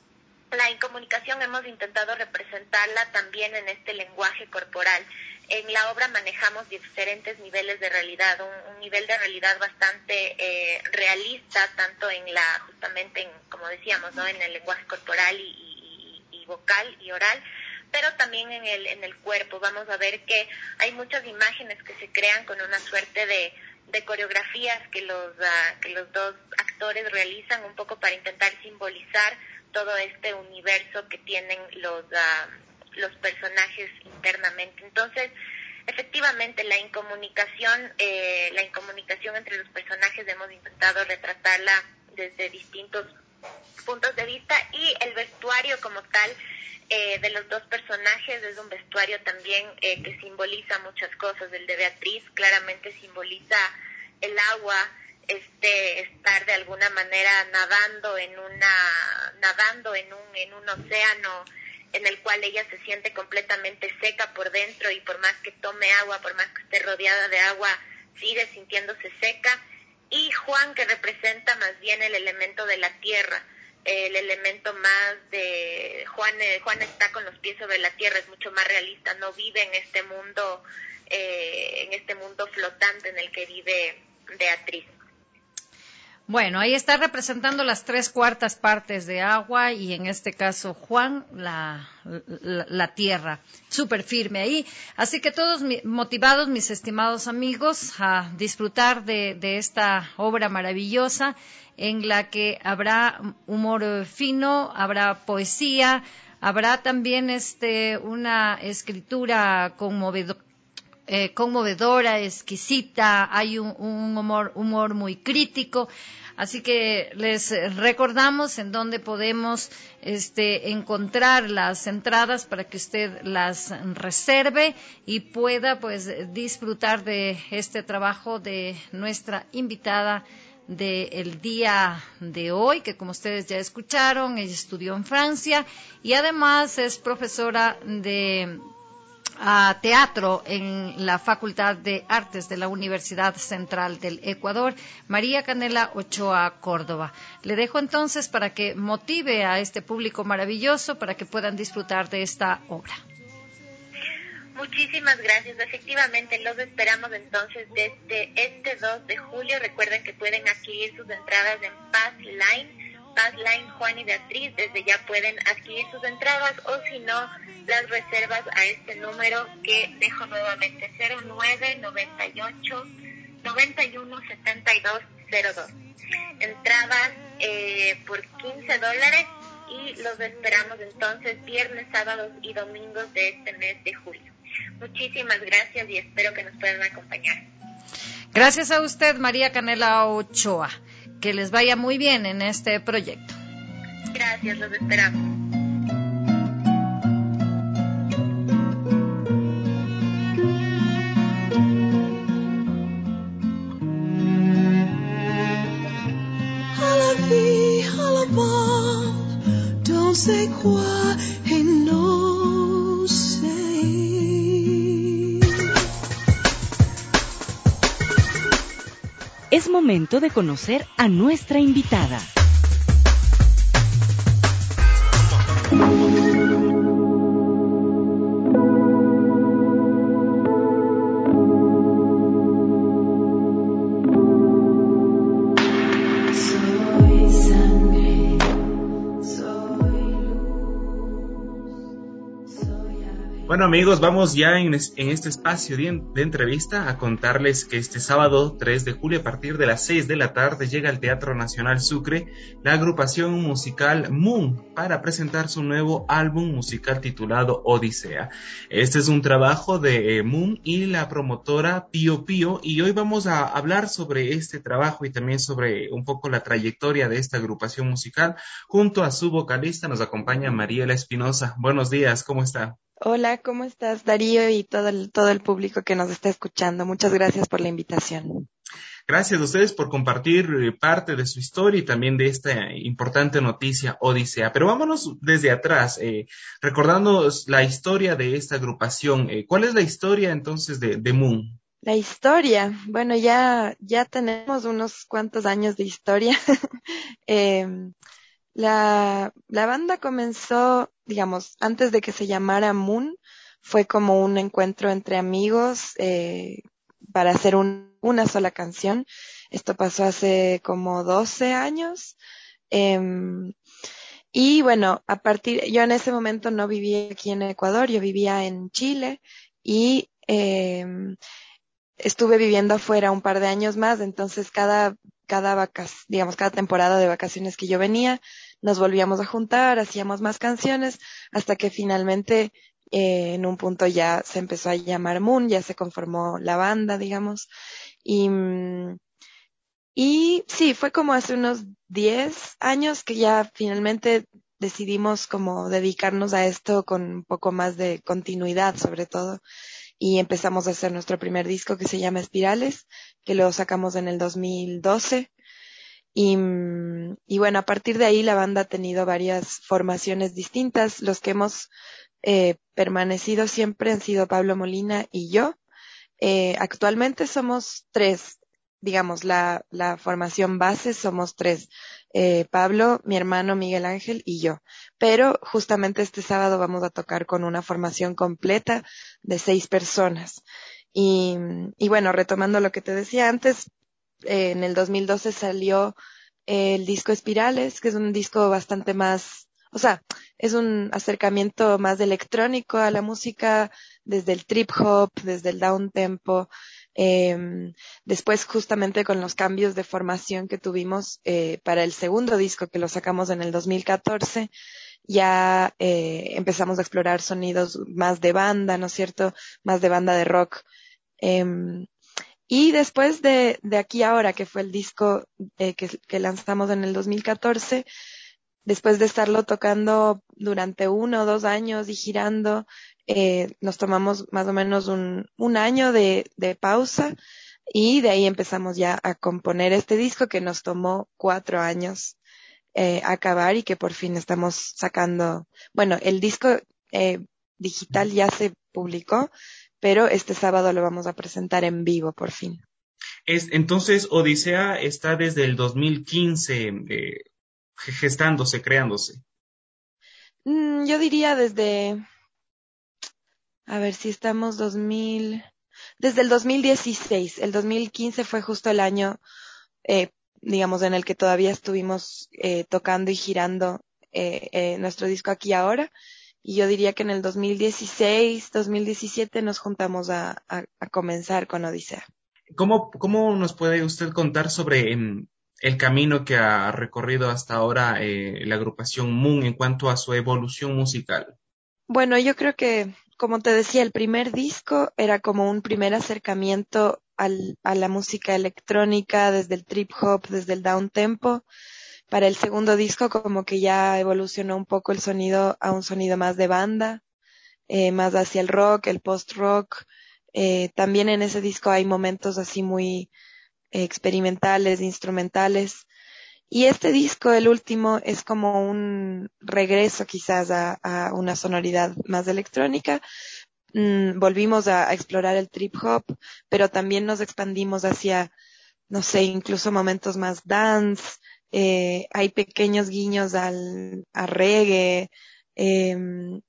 la incomunicación hemos intentado representarla también en este lenguaje corporal. En la obra manejamos diferentes niveles de realidad, un, un nivel de realidad bastante eh, realista, tanto en la, justamente en, como decíamos, ¿no?, en el lenguaje corporal y, y, y vocal y oral, pero también en el, en el cuerpo. Vamos a ver que hay muchas imágenes que se crean con una suerte de, de coreografías que los, uh, que los dos actores realizan un poco para intentar simbolizar todo este universo que tienen los uh, los personajes internamente. Entonces, efectivamente, la incomunicación, eh, la incomunicación entre los personajes hemos intentado retratarla desde distintos puntos de vista y el vestuario como tal eh, de los dos personajes es un vestuario también eh, que simboliza muchas cosas. El de Beatriz claramente simboliza el agua, este estar de alguna manera nadando en una nadando en un en un océano en el cual ella se siente completamente seca por dentro y por más que tome agua, por más que esté rodeada de agua, sigue sintiéndose seca. Y Juan, que representa más bien el elemento de la tierra, el elemento más de Juan, eh, Juan está con los pies sobre la tierra, es mucho más realista, no vive en este mundo, eh, en este mundo flotante en el que vive Beatriz. Bueno, ahí está representando las tres cuartas partes de agua y en este caso Juan, la, la, la tierra, súper firme ahí. Así que todos mi, motivados, mis estimados amigos, a disfrutar de, de esta obra maravillosa en la que habrá humor fino, habrá poesía, habrá también este una escritura conmovedora. Eh, conmovedora, exquisita, hay un, un humor, humor muy crítico, así que les recordamos en dónde podemos este, encontrar las entradas para que usted las reserve y pueda pues disfrutar de este trabajo de nuestra invitada del día de hoy, que como ustedes ya escucharon, ella estudió en Francia y además es profesora de a teatro en la Facultad de Artes de la Universidad Central del Ecuador, María Canela Ochoa Córdoba. Le dejo entonces para que motive a este público maravilloso para que puedan disfrutar de esta obra. Muchísimas gracias. Efectivamente, los esperamos entonces desde este dos de julio. Recuerden que pueden adquirir sus entradas en Pass Line. Pass Line Juan y Beatriz, desde ya pueden adquirir sus entradas o si no, las reservas a este número que dejo nuevamente, cero nueve noventa y ocho noventa y uno setenta y dos cero dos. Entradas eh, por quince dólares y los esperamos entonces viernes, sábados y domingos de este mes de julio. Muchísimas gracias y espero que nos puedan acompañar. Gracias a usted, María Canela Ochoa. Que les vaya muy bien en este proyecto. Gracias, los esperamos. À la vie, à la bande, dans ces quoi et no sé. Es momento de conocer a nuestra invitada. Bueno amigos, vamos ya en, en este espacio de, de entrevista a contarles que este sábado tres de julio a partir de las seis de la tarde llega al Teatro Nacional Sucre la agrupación musical Moon para presentar su nuevo álbum musical titulado Odisea. Este es un trabajo de eh, Moon y la promotora Pío Pío y hoy vamos a hablar sobre este trabajo y también sobre un poco la trayectoria de esta agrupación musical. Junto a su vocalista nos acompaña Mariela Espinosa. Buenos días, ¿cómo está? Hola, ¿cómo estás, Darío, y todo el, todo el público que nos está escuchando? Muchas gracias por la invitación. Gracias a ustedes por compartir parte de su historia y también de esta importante noticia Odisea. Pero vámonos desde atrás, eh, recordando la historia de esta agrupación. Eh, ¿Cuál es la historia entonces de, de Moon? La historia, bueno, ya, ya tenemos unos cuantos años de historia. eh, La, la banda comenzó, digamos, antes de que se llamara Moon, fue como un encuentro entre amigos eh, para hacer un, una sola canción. Esto pasó hace como doce años. Eh, y bueno, a partir, yo en ese momento no vivía aquí en Ecuador, yo vivía en Chile y eh, estuve viviendo afuera un par de años más, entonces cada, cada vacas, digamos, cada temporada de vacaciones que yo venía, nos volvíamos a juntar, hacíamos más canciones, hasta que finalmente eh, en un punto ya se empezó a llamar Moon, ya se conformó la banda, digamos, y, y sí, fue como hace unos diez años que ya finalmente decidimos como dedicarnos a esto con un poco más de continuidad, sobre todo, y empezamos a hacer nuestro primer disco que se llama Espirales, que lo sacamos en el dos mil doce. Y, y bueno, a partir de ahí la banda ha tenido varias formaciones distintas. Los que hemos eh, permanecido siempre han sido Pablo Molina y yo. Eh, actualmente somos tres, digamos, la, la formación base somos tres. Eh, Pablo, mi hermano Miguel Ángel y yo. Pero justamente este sábado vamos a tocar con una formación completa de seis personas. Y, y bueno, retomando lo que te decía antes, Eh, en el dos mil doce salió el disco Espirales, que es un disco bastante más, o sea, es un acercamiento más electrónico a la música, desde el trip hop, desde el down tempo. Eh, después, justamente con los cambios de formación que tuvimos eh, para el segundo disco, que lo sacamos en el dos mil catorce, ya eh, empezamos a explorar sonidos más de banda, ¿no es cierto? Más de banda de rock. Eh, y después de, de Aquí Ahora, que fue el disco eh, que, que lanzamos en el dos mil catorce, después de estarlo tocando durante uno o dos años y girando, eh, nos tomamos más o menos un, un año de, de pausa y de ahí empezamos ya a componer este disco que nos tomó cuatro años eh, acabar y que por fin estamos sacando. Bueno, el disco eh, digital ya se publicó, pero este sábado lo vamos a presentar en vivo por fin. Es, entonces, Odisea está desde el dos mil quince eh, gestándose, creándose. Mm, yo diría desde, a ver si estamos dos mil, desde el dos mil dieciséis. El dos mil quince fue justo el año, eh, digamos, en el que todavía estuvimos eh, tocando y girando eh, eh, nuestro disco Aquí Ahora. Y yo diría que en el dos mil dieciséis, dos mil diecisiete nos juntamos a, a, a comenzar con Odisea. ¿Cómo, cómo nos puede usted contar sobre em, el camino que ha recorrido hasta ahora eh, la agrupación Moon en cuanto a su evolución musical? Bueno, yo creo que, como te decía, el primer disco era como un primer acercamiento al, a la música electrónica, desde el trip hop, desde el down tempo. Para el segundo disco como que ya evolucionó un poco el sonido a un sonido más de banda, eh, más hacia el rock, el post-rock. Eh, también en ese disco hay momentos así muy eh, experimentales, instrumentales. Y este disco, el último, es como un regreso quizás a, a una sonoridad más electrónica. Mm, volvimos a, a explorar el trip hop, pero también nos expandimos hacia, no sé, incluso momentos más dance. Eh, hay pequeños guiños al, a reggae. Eh,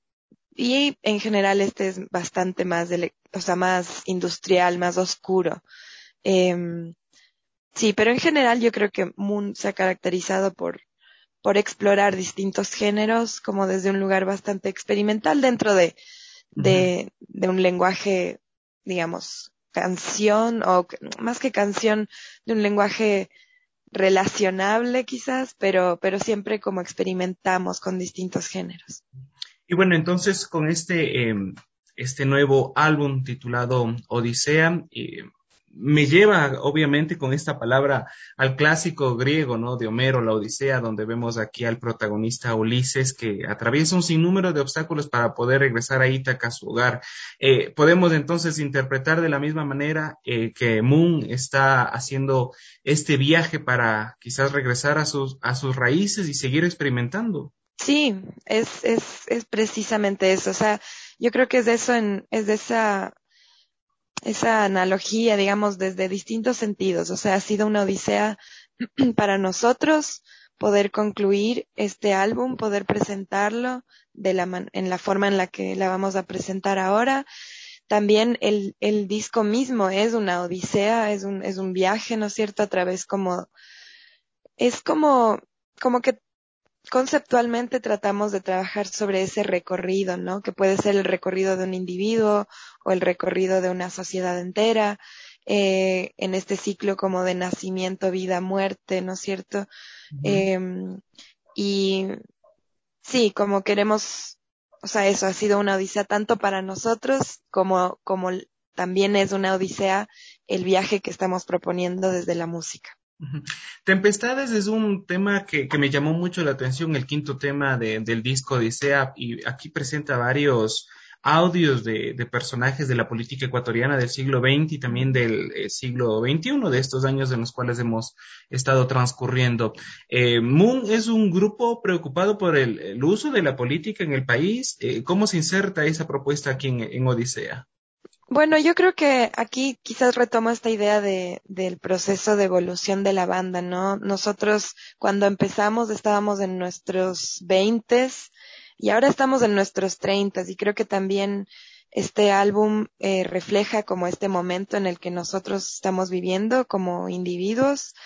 y en general este es bastante más, ele- o sea, más industrial, más oscuro. Eh, Sí, pero en general yo creo que Moon se ha caracterizado por, por explorar distintos géneros, como desde un lugar bastante experimental dentro de, de, de un lenguaje, digamos, canción, o c- más que canción, de un lenguaje relacionable quizás, pero, pero siempre como experimentamos con distintos géneros. Y bueno, entonces con este, em, este nuevo álbum titulado Odisea, eh, me lleva obviamente con esta palabra al clásico griego, ¿no? De Homero, la Odisea, donde vemos aquí al protagonista Ulises que atraviesa un sinnúmero de obstáculos para poder regresar a Ítaca, a su hogar. Eh, podemos entonces interpretar de la misma manera eh, que Moon está haciendo este viaje para quizás regresar a sus, a sus raíces y seguir experimentando. Sí, es, es, es precisamente eso. O sea, yo creo que es de eso en, es de esa, esa analogía, digamos, desde distintos sentidos. O sea, ha sido una odisea para nosotros poder concluir este álbum, poder presentarlo de la man- en la forma en la que la vamos a presentar ahora. También el, el disco mismo es una odisea, es un, es un viaje, ¿no es cierto? A través como, es como, como que conceptualmente tratamos de trabajar sobre ese recorrido, ¿no? Que puede ser el recorrido de un individuo o el recorrido de una sociedad entera, eh, en este ciclo como de nacimiento, vida, muerte, ¿no es cierto? Ujú. Eh, y sí, como queremos, o sea, eso ha sido una odisea tanto para nosotros como, como también es una odisea el viaje que estamos proponiendo desde la música. Ujú. Tempestades es un tema que, que me llamó mucho la atención, el quinto tema de- del disco Odisea, y aquí presenta varios audios de, de personajes de la política ecuatoriana del siglo veinte y también del eh, siglo veintiuno, de estos años en los cuales hemos estado transcurriendo. Eh, Moon es un grupo preocupado por el, el uso de la política en el país. Eh, ¿cómo se inserta esa propuesta aquí en, en Odisea? Bueno, yo creo que aquí quizás retomo esta idea de, del proceso de evolución de la banda, ¿no? Nosotros cuando empezamos estábamos en nuestros veintes y ahora estamos en nuestros treintas y creo que también este álbum eh, refleja como este momento en el que nosotros estamos viviendo como individuos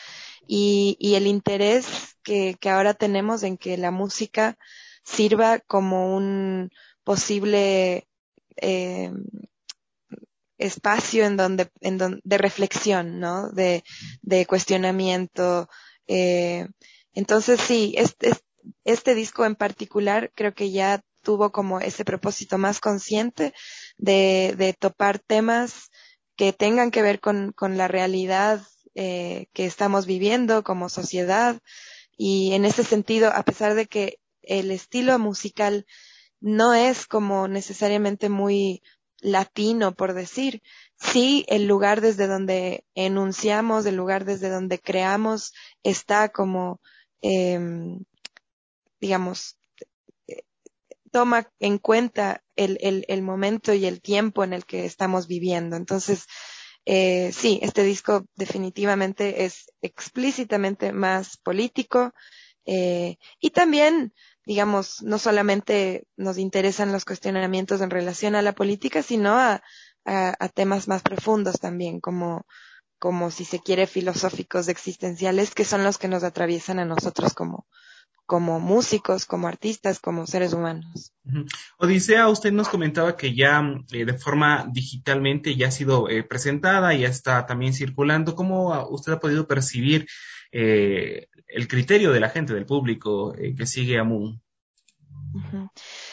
y, y el interés que, que ahora tenemos en que la música sirva como un posible eh, espacio en donde, en donde, de reflexión, ¿no? De, de cuestionamiento. Eh, entonces sí, este, este disco en particular creo que ya tuvo como ese propósito más consciente de, de topar temas que tengan que ver con, con la realidad eh, que estamos viviendo como sociedad. Y en ese sentido, a pesar de que el estilo musical no es como necesariamente muy latino, por decir, sí el lugar desde donde enunciamos, el lugar desde donde creamos, está como, eh, digamos, toma en cuenta el, el, el momento y el tiempo en el que estamos viviendo. Entonces, eh, sí, este disco definitivamente es explícitamente más político, eh, y también, digamos, no solamente nos interesan los cuestionamientos en relación a la política, sino a, a, a temas más profundos también, como, como si se quiere filosóficos existenciales, que son los que nos atraviesan a nosotros como, como músicos, como artistas, como seres humanos. Uh-huh. Odisea, usted nos comentaba que ya eh, de forma digitalmente ya ha sido eh, presentada y ya está también circulando. ¿Cómo usted ha podido percibir eh, el criterio de la gente, del público eh, que sigue a Moon? Uh-huh.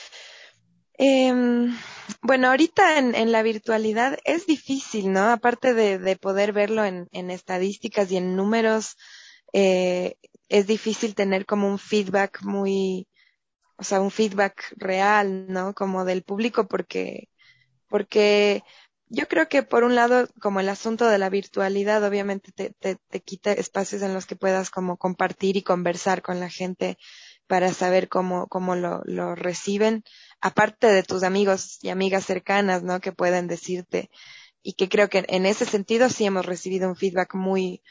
Eh, bueno, ahorita en, en la virtualidad es difícil, ¿no? Aparte de, de poder verlo en, en estadísticas y en números, eh, es difícil tener como un feedback muy, o sea, un feedback real, ¿no? Como del público, porque, porque yo creo que por un lado, como el asunto de la virtualidad, obviamente te, te, te quita espacios en los que puedas como compartir y conversar con la gente para saber cómo, cómo lo, lo reciben, aparte de tus amigos y amigas cercanas, ¿no? Que pueden decirte, y que creo que en ese sentido sí hemos recibido un feedback muy,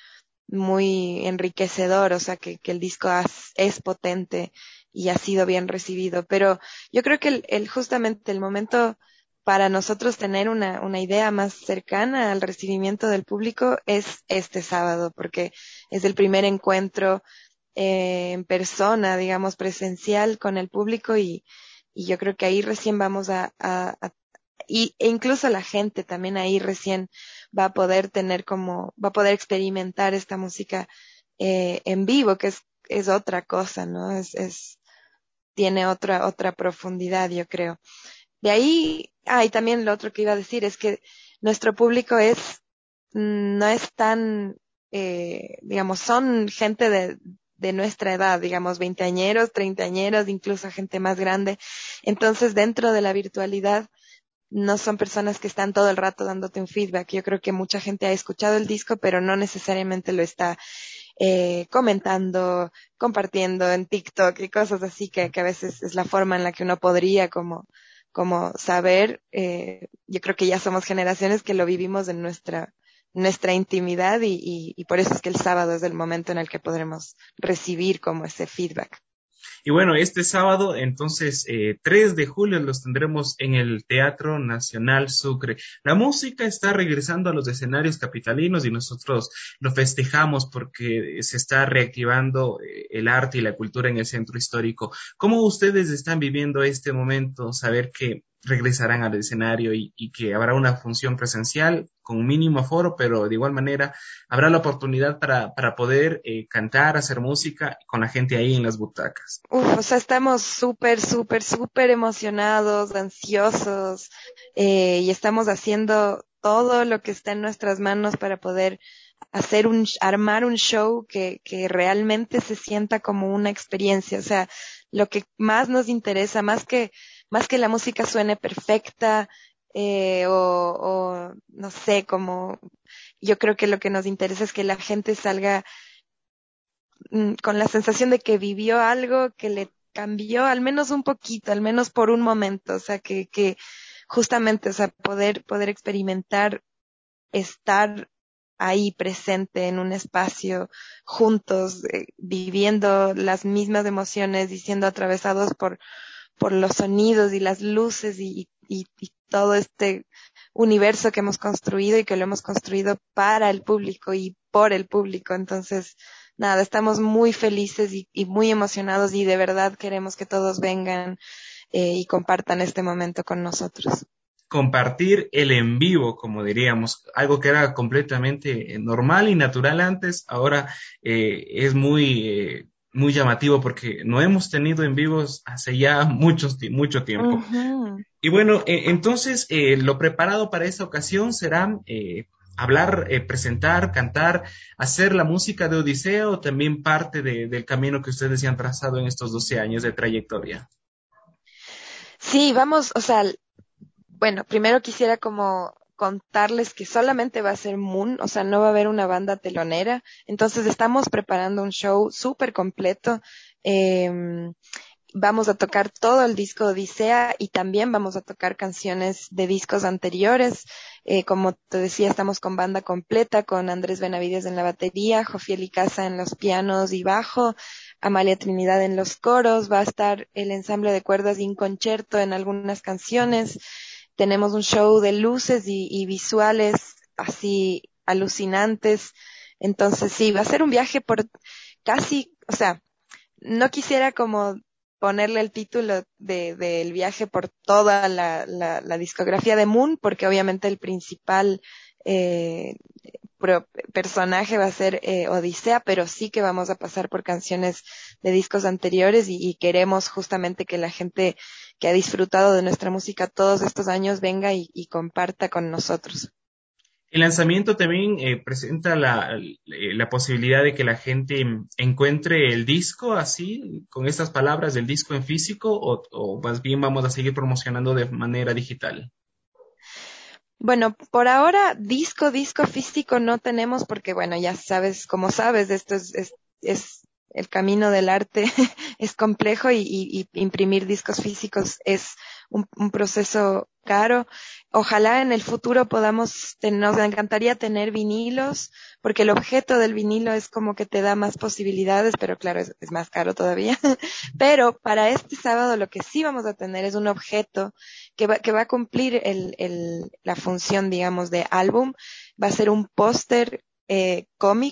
muy enriquecedor, o sea, que, que el disco has, es potente y ha sido bien recibido. Pero yo creo que el, el justamente el momento para nosotros tener una, una idea más cercana al recibimiento del público es este sábado, porque es el primer encuentro eh, en persona, digamos, presencial con el público, y, y yo creo que ahí recién vamos a, a, a y, e incluso la gente también ahí recién va a poder tener como, va a poder experimentar esta música eh, en vivo, que es, es otra cosa, ¿no? Es, es, tiene otra, otra profundidad, yo creo. De ahí, ah, y también lo otro que iba a decir es que nuestro público es, no es tan, eh, digamos, son gente de, de nuestra edad, digamos, veinteañeros, treintañeros, incluso gente más grande. Entonces, dentro de la virtualidad, no son personas que están todo el rato dándote un feedback. Yo creo que mucha gente ha escuchado el disco, pero no necesariamente lo está eh, comentando, compartiendo en TikTok y cosas así, que, que a veces es la forma en la que uno podría como, como saber. Eh, yo creo que ya somos generaciones que lo vivimos en nuestra, nuestra intimidad, y, y, y por eso es que el sábado es el momento en el que podremos recibir como ese feedback. Y bueno, este sábado, entonces, eh, tres de julio, los tendremos en el Teatro Nacional Sucre. La música está regresando a los escenarios capitalinos y nosotros lo festejamos porque se está reactivando eh, el arte y la cultura en el centro histórico. ¿Cómo ustedes están viviendo este momento? Saber que regresarán al escenario y, y que habrá una función presencial con mínimo aforo, pero de igual manera habrá la oportunidad para, para poder eh, cantar, hacer música con la gente ahí en las butacas. Uf, o sea, estamos súper, súper, súper emocionados, ansiosos, eh, y estamos haciendo todo lo que está en nuestras manos para poder hacer un, armar un show que, que realmente se sienta como una experiencia. O sea, lo que más nos interesa, más que, más que la música suene perfecta, eh, o, o, no sé, como, yo creo que lo que nos interesa es que la gente salga mm, con la sensación de que vivió algo que le cambió al menos un poquito, al menos por un momento. O sea, que, que justamente, o sea, poder, poder experimentar, estar ahí presente en un espacio juntos, eh, viviendo las mismas emociones y siendo atravesados por, por los sonidos y las luces y, y, y todo este universo que hemos construido y que lo hemos construido para el público y por el público. Entonces, nada, estamos muy felices y, y muy emocionados y de verdad queremos que todos vengan eh, y compartan este momento con nosotros. Compartir el en vivo, como diríamos, algo que era completamente normal y natural antes, ahora eh, es muy, eh, muy llamativo porque no hemos tenido en vivos hace ya muchos, mucho tiempo. Uh-huh. Y bueno, eh, entonces eh, lo preparado para esta ocasión será eh, hablar, eh, presentar, cantar, hacer la música de Odisea o también parte de, del camino que ustedes ya han trazado en estos doce años de trayectoria. Sí, vamos, o sea, bueno, primero quisiera como contarles que solamente va a ser Moon, o sea, no va a haber una banda telonera. Entonces estamos preparando un show súper completo. Eh, vamos a tocar todo el disco Odisea y también vamos a tocar canciones de discos anteriores. Eh, como te decía, estamos con banda completa, con Andrés Benavides en la batería, Jofiel Icaza en los pianos y bajo, Amalia Trinidad en los coros, va a estar el ensamble de cuerdas y un concierto en algunas canciones. Tenemos un show de luces y, y visuales así alucinantes. Entonces sí, va a ser un viaje por casi, o sea, no quisiera como ponerle el título de del viaje por toda la, la, la discografía de Moon, porque obviamente el principal eh, pro, personaje va a ser eh, Odisea, pero sí que vamos a pasar por canciones de discos anteriores y, y queremos justamente que la gente que ha disfrutado de nuestra música todos estos años venga y, y comparta con nosotros. El lanzamiento también eh, presenta la, la posibilidad de que la gente encuentre el disco así, con estas palabras del disco en físico, o, o más bien vamos a seguir promocionando de manera digital. Bueno, por ahora disco, disco físico no tenemos porque, bueno, ya sabes, como sabes, esto es, es, es el camino del arte es complejo y, y, y imprimir discos físicos es un, un proceso caro. Ojalá en el futuro podamos, nos encantaría tener vinilos, porque el objeto del vinilo es como que te da más posibilidades, pero claro, es, es más caro todavía. Pero para este sábado lo que sí vamos a tener es un objeto que va, que va a cumplir el, el, la función, digamos, de álbum. Va a ser un póster eh, cómic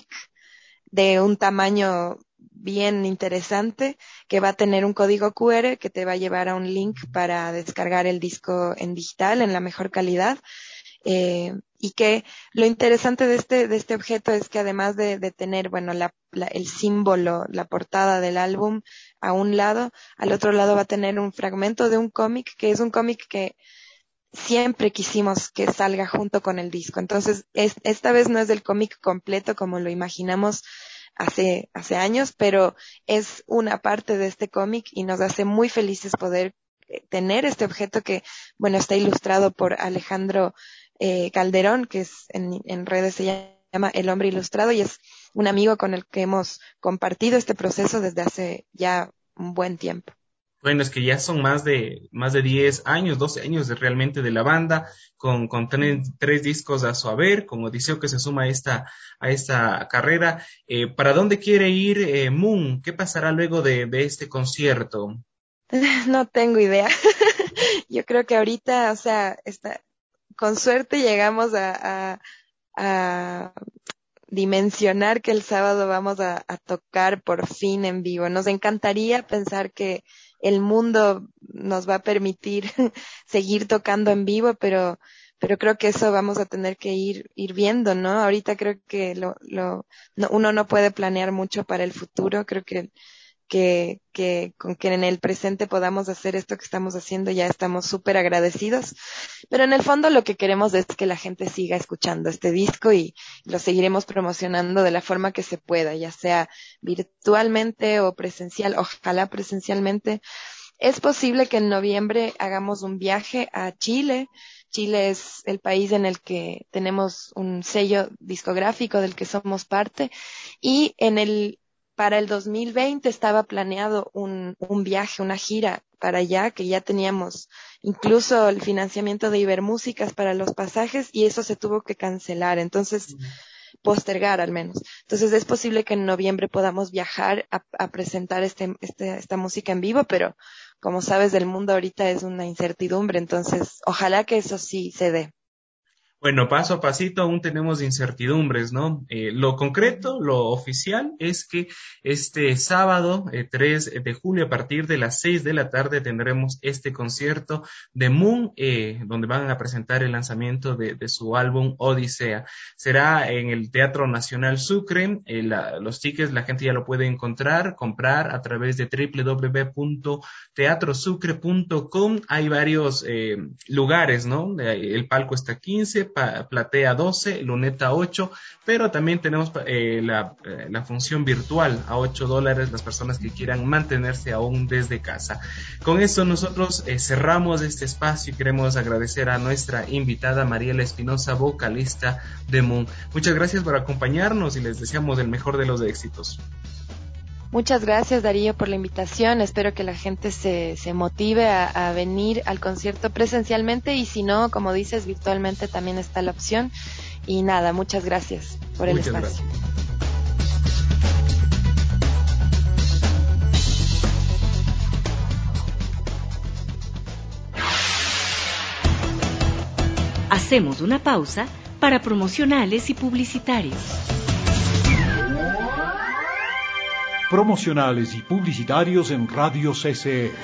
de un tamaño bien interesante, que va a tener un código cu erre que te va a llevar a un link para descargar el disco en digital en la mejor calidad. Eh, y que lo interesante de este, de este objeto es que además de, de tener, bueno, la, la, el símbolo, la portada del álbum a un lado, al otro lado va a tener un fragmento de un cómic, que es un cómic que siempre quisimos que salga junto con el disco. Entonces, es, esta vez no es el cómic completo como lo imaginamos hace, hace años, pero es una parte de este cómic y nos hace muy felices poder tener este objeto que, bueno, está ilustrado por Alejandro eh, Calderón, que es en, en redes se llama El Hombre Ilustrado y es un amigo con el que hemos compartido este proceso desde hace ya un buen tiempo. Bueno, es que ya son más de más de diez años, doce años de realmente de la banda, con, con tres, tres discos a su haber, con Odiseo que se suma a esta, a esta carrera. Eh, ¿para dónde quiere ir eh, Moon? ¿Qué pasará luego de, de este concierto? No tengo idea. Yo creo que ahorita, o sea, está, con suerte llegamos a, a, a dimensionar que el sábado vamos a, a tocar por fin en vivo. Nos encantaría pensar que el mundo nos va a permitir seguir tocando en vivo, pero, pero creo que eso vamos a tener que ir, ir viendo, ¿no? Ahorita creo que lo, lo, no, uno no puede planear mucho para el futuro. Creo que Que, que con que en el presente podamos hacer esto que estamos haciendo, ya estamos súper agradecidos. Pero en el fondo lo que queremos es que la gente siga escuchando este disco y lo seguiremos promocionando de la forma que se pueda, ya sea virtualmente o presencial, ojalá presencialmente. Es posible que en noviembre hagamos un viaje a Chile. Chile es el país en el que tenemos un sello discográfico del que somos parte y en el para el dos mil veinte estaba planeado un, un viaje, una gira para allá, que ya teníamos incluso el financiamiento de Ibermúsicas para los pasajes y eso se tuvo que cancelar, entonces postergar al menos. Entonces es posible que en noviembre podamos viajar a, a presentar este, este, esta música en vivo, pero como sabes, el mundo ahorita es una incertidumbre, entonces ojalá que eso sí se dé. Bueno, paso a pasito aún tenemos incertidumbres, ¿no? Eh, lo concreto, lo oficial es que este sábado, eh, tres de julio, a partir de las seis de la tarde, tendremos este concierto de Moon, eh, donde van a presentar el lanzamiento de, de su álbum Odisea. Será en el Teatro Nacional Sucre. Eh, la, los tickets la gente ya lo puede encontrar, comprar a través de doble u doble u doble u punto teatro sucre punto com. Hay varios eh, lugares, ¿no? El palco está quince, platea doce, luneta ocho, pero también tenemos eh, la, eh, la función virtual a ocho dólares, las personas que quieran mantenerse aún desde casa. Con esto nosotros eh, cerramos este espacio y queremos agradecer a nuestra invitada Mariela Espinosa, vocalista de Moon. Muchas gracias por acompañarnos y les deseamos el mejor de los éxitos. Muchas gracias, Darío, por la invitación. Espero que la gente se, se motive a, a venir al concierto presencialmente y si no, como dices, virtualmente también está la opción. Y nada, muchas gracias por el muchas espacio. Gracias. Hacemos una pausa para promocionales y publicitarios. Promocionales y publicitarios en Radio C C E.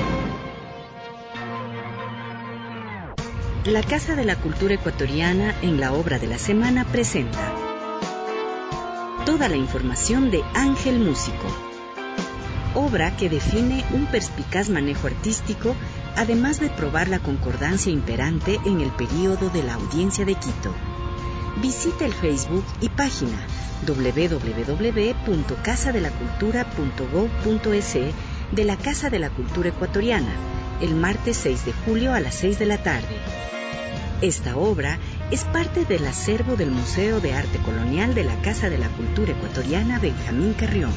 La Casa de la Cultura Ecuatoriana en la obra de la semana presenta toda la información de Ángel Músico, obra que define un perspicaz manejo artístico, además de probar la concordancia imperante en el período de la Audiencia de Quito. Visita el Facebook y página doble u doble u doble u punto casa de la cultura punto gob punto es de la Casa de la Cultura Ecuatoriana, el martes seis de julio a las seis de la tarde. Esta obra es parte del acervo del Museo de Arte Colonial de la Casa de la Cultura Ecuatoriana Benjamín Carrión.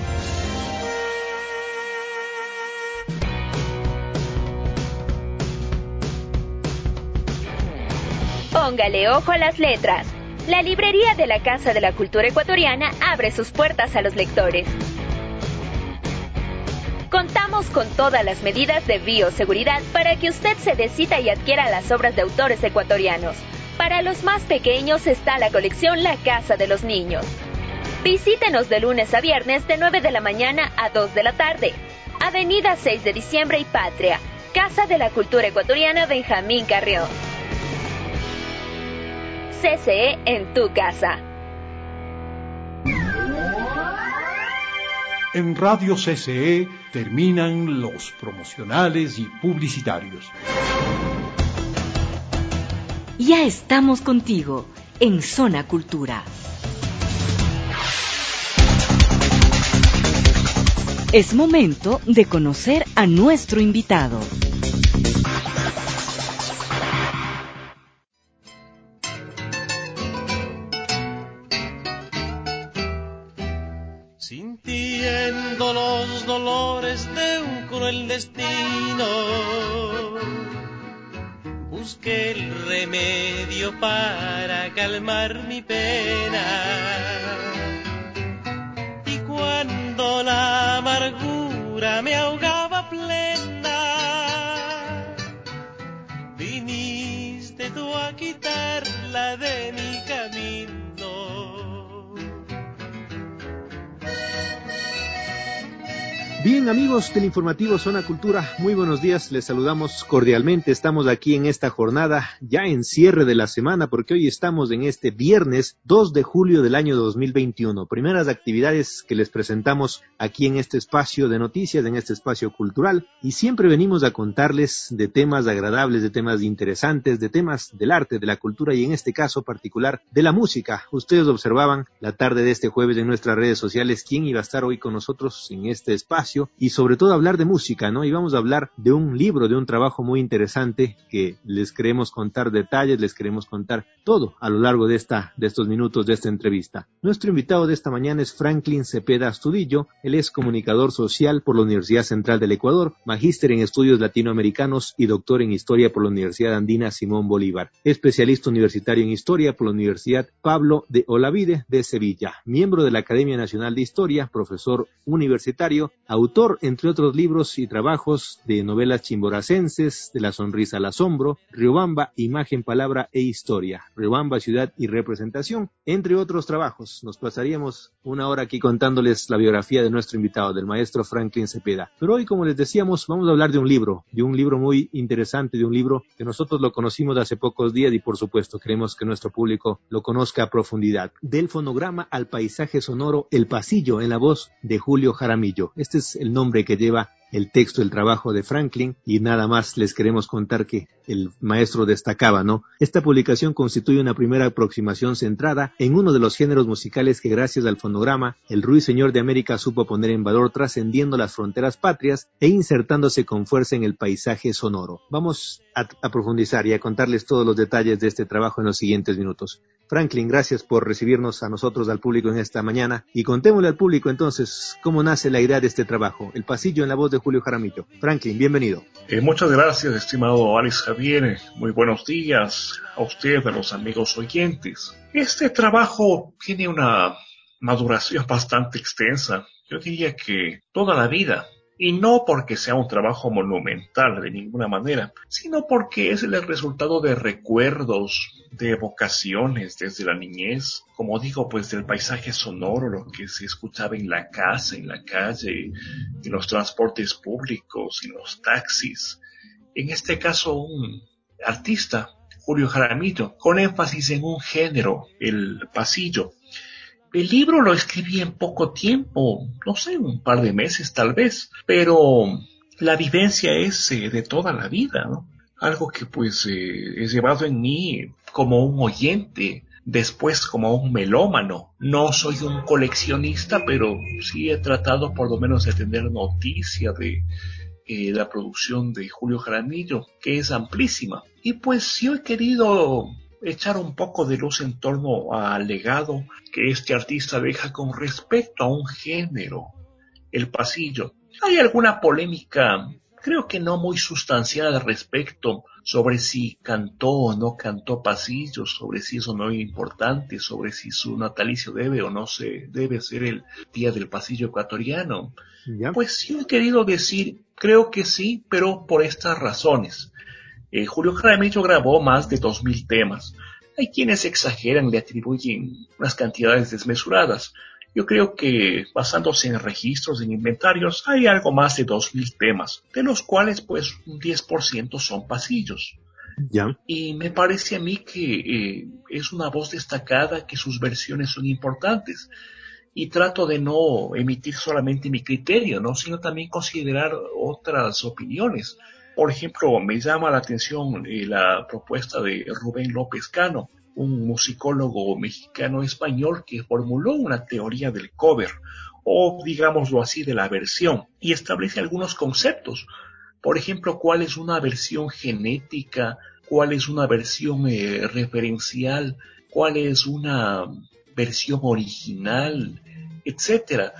Póngale ojo a las letras. La librería de la Casa de la Cultura Ecuatoriana abre sus puertas a los lectores. Contamos con todas las medidas de bioseguridad para que usted se decida y adquiera las obras de autores ecuatorianos. Para los más pequeños está la colección La Casa de los Niños. Visítenos de lunes a viernes de nueve de la mañana a dos de la tarde. Avenida seis de diciembre y Patria, Casa de la Cultura Ecuatoriana Benjamín Carrión. C C E en tu casa. En Radio C C E terminan los promocionales y publicitarios. Ya estamos contigo en Zona Cultura. Es momento de conocer a nuestro invitado. Sintiendo los dolores de un cruel destino, busqué el remedio para calmar mi pena. Y cuando la amargura me ahogaba plena, viniste tú a quitarla de mi camino. Bien, amigos del informativo Zona Cultura, muy buenos días, les saludamos cordialmente. Estamos aquí en esta jornada, ya en cierre de la semana, porque hoy estamos en este viernes dos de julio del año dos mil veintiuno. Primeras actividades que les presentamos aquí en este espacio de noticias, en este espacio cultural, y siempre venimos a contarles de temas agradables, de temas interesantes, de temas del arte, de la cultura y en este caso particular de la música. Ustedes observaban la tarde de este jueves en nuestras redes sociales quién iba a estar hoy con nosotros en este espacio. Y sobre todo hablar de música, ¿no? Y vamos a hablar de un libro, de un trabajo muy interesante que les queremos contar detalles, les queremos contar todo a lo largo de esta, de estos minutos de esta entrevista. Nuestro invitado de esta mañana es Franklin Cepeda Astudillo. Él es comunicador social por la Universidad Central del Ecuador, magíster en estudios latinoamericanos y doctor en historia por la Universidad Andina Simón Bolívar. Especialista universitario en historia por la Universidad Pablo de Olavide de Sevilla. Miembro de la Academia Nacional de Historia, profesor universitario, autor autor, entre otros libros y trabajos, de novelas chimboracenses, De la sonrisa al asombro, Riobamba, Imagen, Palabra e Historia, Riobamba, Ciudad y Representación, entre otros trabajos. Nos pasaríamos una hora aquí contándoles la biografía de nuestro invitado, del maestro Franklin Cepeda. Pero hoy, como les decíamos, vamos a hablar de un libro, de un libro muy interesante, de un libro que nosotros lo conocimos hace pocos días y por supuesto queremos que nuestro público lo conozca a profundidad. Del fonograma al paisaje sonoro, El Pasillo, en la voz de Julio Jaramillo. Este es el nombre que lleva el texto, el trabajo de Franklin, y nada más les queremos contar que el maestro destacaba, ¿no? Esta publicación constituye una primera aproximación centrada en uno de los géneros musicales que gracias al fonograma, el ruiseñor de América supo poner en valor, trascendiendo las fronteras patrias e insertándose con fuerza en el paisaje sonoro. Vamos a, a profundizar y a contarles todos los detalles de este trabajo en los siguientes minutos. Franklin, gracias por recibirnos a nosotros, al público, en esta mañana, y contémosle al público entonces cómo nace la idea de este trabajo, El Pasillo, en la voz de Julio Jaramillo. Franklin, bienvenido. Eh, muchas gracias, estimado Alex Javier. Muy buenos días a usted, a los amigos oyentes. Este trabajo tiene una maduración bastante extensa. Yo diría que toda la vida. Y no porque sea un trabajo monumental de ninguna manera, sino porque es el resultado de recuerdos, de evocaciones desde la niñez, como digo, pues del paisaje sonoro, lo que se escuchaba en la casa, en la calle, en los transportes públicos, en los taxis. En este caso, un artista, Julio Jaramillo, con énfasis en un género, el pasillo. El libro lo escribí en poco tiempo, no sé, un par de meses tal vez, pero la vivencia es eh, de toda la vida, ¿no? Algo que pues eh, he llevado en mí como un oyente, después como un melómano. No soy un coleccionista, pero sí he tratado por lo menos de tener noticia de eh, la producción de Julio Jaramillo, que es amplísima. Y pues yo he querido echar un poco de luz en torno al legado que este artista deja con respecto a un género, el pasillo. Hay alguna polémica, creo que no muy sustancial al respecto, sobre si cantó o no cantó pasillos, sobre si eso no es importante, sobre si su natalicio debe o no se debe ser el día del pasillo ecuatoriano. ¿Ya? Pues yo he querido decir, creo que sí, pero por estas razones. Eh, Julio Jaramillo grabó más de dos mil temas. Hay quienes exageran, le atribuyen unas cantidades desmesuradas. Yo creo que, basándose en registros, en inventarios, hay algo más de dos mil temas, de los cuales pues un diez por ciento son pasillos. ¿Ya? Y me parece a mí que eh, es una voz destacada, que sus versiones son importantes. Y trato de no emitir solamente mi criterio, ¿no? Sino también considerar otras opiniones. Por ejemplo, me llama la atención eh, la propuesta de Rubén López Cano, un musicólogo mexicano-español que formuló una teoría del cover, o digámoslo así, de la versión, y establece algunos conceptos. Por ejemplo, cuál es una versión genética, cuál es una versión eh, referencial, cuál es una versión original, etcétera.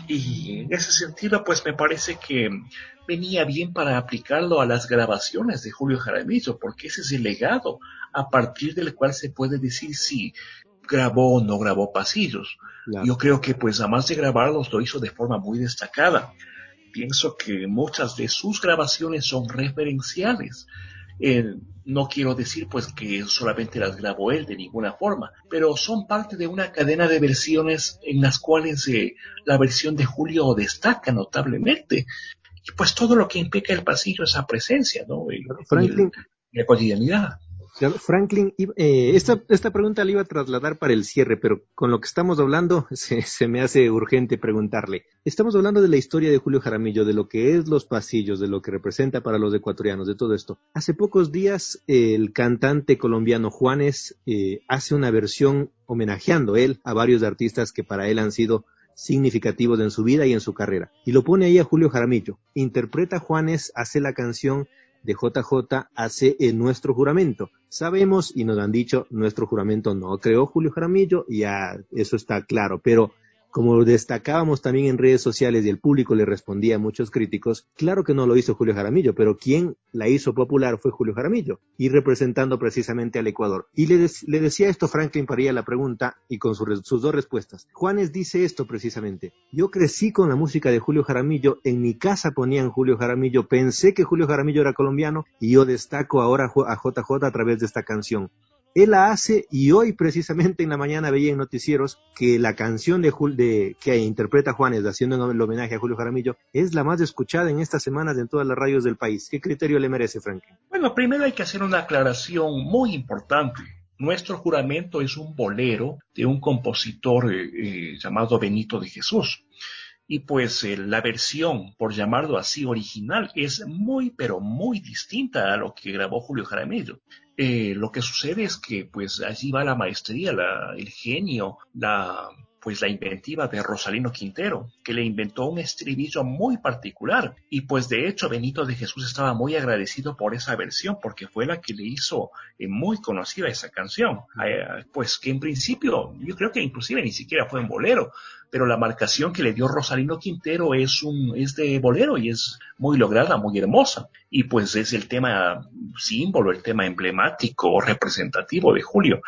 Y en ese sentido, pues me parece que venía bien para aplicarlo a las grabaciones de Julio Jaramillo, porque ese es el legado a partir del cual se puede decir si grabó o no grabó pasillos. Claro. Yo creo que pues además de grabarlos lo hizo de forma muy destacada. Pienso que muchas de sus grabaciones son referenciales. Eh, no quiero decir pues que solamente las grabó él de ninguna forma, pero son parte de una cadena de versiones en las cuales eh, la versión de Julio destaca notablemente. Y pues todo lo que implica el pasillo, esa presencia, ¿no? El, Franklin, el, la cotidianidad. Franklin, eh, esta, esta pregunta la iba a trasladar para el cierre, pero con lo que estamos hablando se, se me hace urgente preguntarle. Estamos hablando de la historia de Julio Jaramillo, de lo que es los pasillos, de lo que representa para los ecuatorianos, de todo esto. Hace pocos días eh, el cantante colombiano Juanes eh, hace una versión homenajeando él a varios artistas que para él han sido significativos en su vida y en su carrera. Y lo pone ahí a Julio Jaramillo. Interpreta Juanes, hace la canción de J J, hace el Nuestro Juramento. Sabemos y nos han dicho, Nuestro Juramento no creó Julio Jaramillo, ya eso está claro, pero como destacábamos también en redes sociales y el público le respondía a muchos críticos, claro que no lo hizo Julio Jaramillo, pero quien la hizo popular fue Julio Jaramillo, y representando precisamente al Ecuador. Y le, de- le decía esto Franklin Parilla la pregunta, y con su res- sus dos respuestas. Juanes dice esto precisamente: yo crecí con la música de Julio Jaramillo, en mi casa ponían Julio Jaramillo, pensé que Julio Jaramillo era colombiano, y yo destaco ahora a J J a través de esta canción. Él la hace, y hoy precisamente en la mañana veía en noticieros que la canción de, Jul- de que interpreta Juanes haciendo el homenaje a Julio Jaramillo es la más escuchada en estas semanas en todas las radios del país. ¿Qué criterio le merece, Franklin? Bueno, primero hay que hacer una aclaración muy importante. Nuestro juramento es un bolero de un compositor eh, eh, llamado Benito de Jesús. Y pues eh, la versión, por llamarlo así, original, es muy, pero muy distinta a lo que grabó Julio Jaramillo. Eh, lo que sucede es que pues allí va la maestría, la, el genio, la, pues la inventiva de Rosalino Quintero, que le inventó un estribillo muy particular. Y pues de hecho Benito de Jesús estaba muy agradecido por esa versión, porque fue la que le hizo eh, muy conocida esa canción. Eh, pues que en principio, yo creo que inclusive ni siquiera fue en bolero, pero la marcación que le dio Rosalino Quintero es un es de bolero y es muy lograda, muy hermosa. Y pues es el tema símbolo, el tema emblemático, representativo de Julio.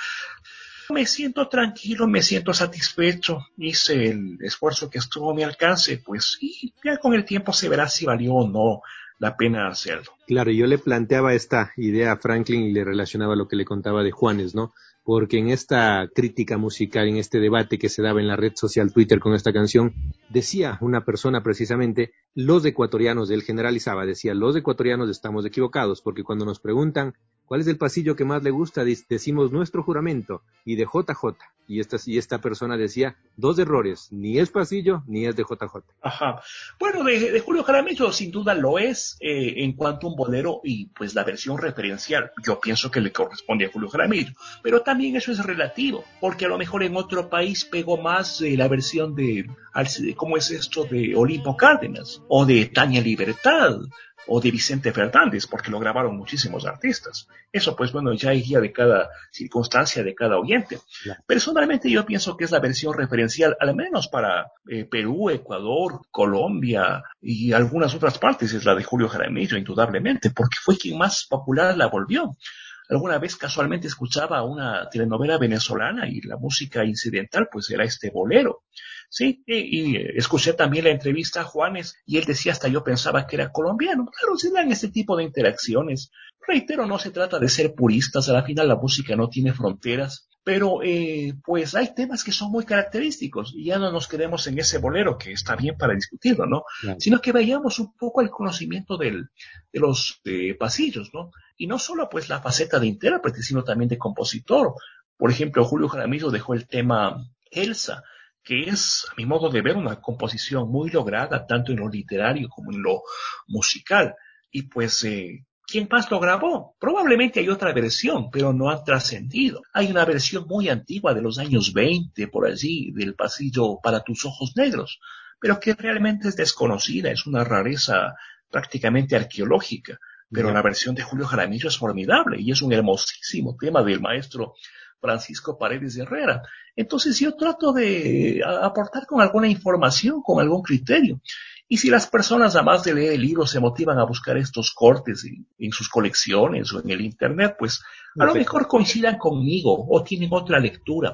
Me siento tranquilo, me siento satisfecho, hice el esfuerzo que estuvo a mi alcance, pues sí, ya con el tiempo se verá si valió o no la pena hacerlo. Claro, yo le planteaba esta idea a Franklin y le relacionaba lo que le contaba de Juanes, ¿no? Porque en esta crítica musical, en este debate que se daba en la red social Twitter con esta canción, decía una persona precisamente, los ecuatorianos, él generalizaba, decía, los ecuatorianos estamos equivocados, porque cuando nos preguntan cuál es el pasillo que más le gusta, decimos nuestro juramento y de J J. Y esta, y esta persona decía, dos errores, ni es pasillo ni es de J J. Ajá. Bueno, de, de Julio Jaramillo sin duda lo es eh, en cuanto a un bolero y pues la versión referencial. Yo pienso que le corresponde a Julio Jaramillo, pero también eso es relativo, porque a lo mejor en otro país pegó más eh, la versión de, ¿cómo es esto? De Olimpo Cárdenas, o de Tania Libertad, o de Vicente Fernández, porque lo grabaron muchísimos artistas. Eso pues bueno, ya iría de cada circunstancia, de cada oyente. Claro. Personalmente yo pienso que es la versión referencial, al menos para eh, Perú, Ecuador, Colombia y algunas otras partes, es la de Julio Jaramillo, indudablemente, porque fue quien más popular la volvió. Alguna vez casualmente escuchaba una telenovela venezolana y la música incidental pues era este bolero. Sí, y, y escuché también la entrevista a Juanes y él decía hasta yo pensaba que era colombiano. Claro, se dan este tipo de interacciones. Reitero, no se trata de ser puristas, a la final la música no tiene fronteras, pero eh, pues hay temas que son muy característicos y ya no nos quedemos en ese bolero que está bien para discutirlo, ¿no? Claro. Sino que vayamos un poco al conocimiento del, de los eh, pasillos, ¿no? Y no solo pues la faceta de intérprete, sino también de compositor. Por ejemplo, Julio Jaramillo dejó el tema Elsa, que es, a mi modo de ver, una composición muy lograda, tanto en lo literario como en lo musical. Y pues, eh, ¿quién más lo grabó? Probablemente hay otra versión, pero no han trascendido. Hay una versión muy antigua de los años veinte, por allí, del pasillo Para tus ojos negros, pero que realmente es desconocida, es una rareza prácticamente arqueológica. Pero yeah. La versión de Julio Jaramillo es formidable y es un hermosísimo tema del maestro Francisco Paredes de Herrera. Entonces yo trato de aportar con alguna información, con algún criterio. Y si las personas, además de leer el libro, se motivan a buscar estos cortes en, en sus colecciones o en el internet, pues a lo mejor coincidan conmigo o tienen otra lectura.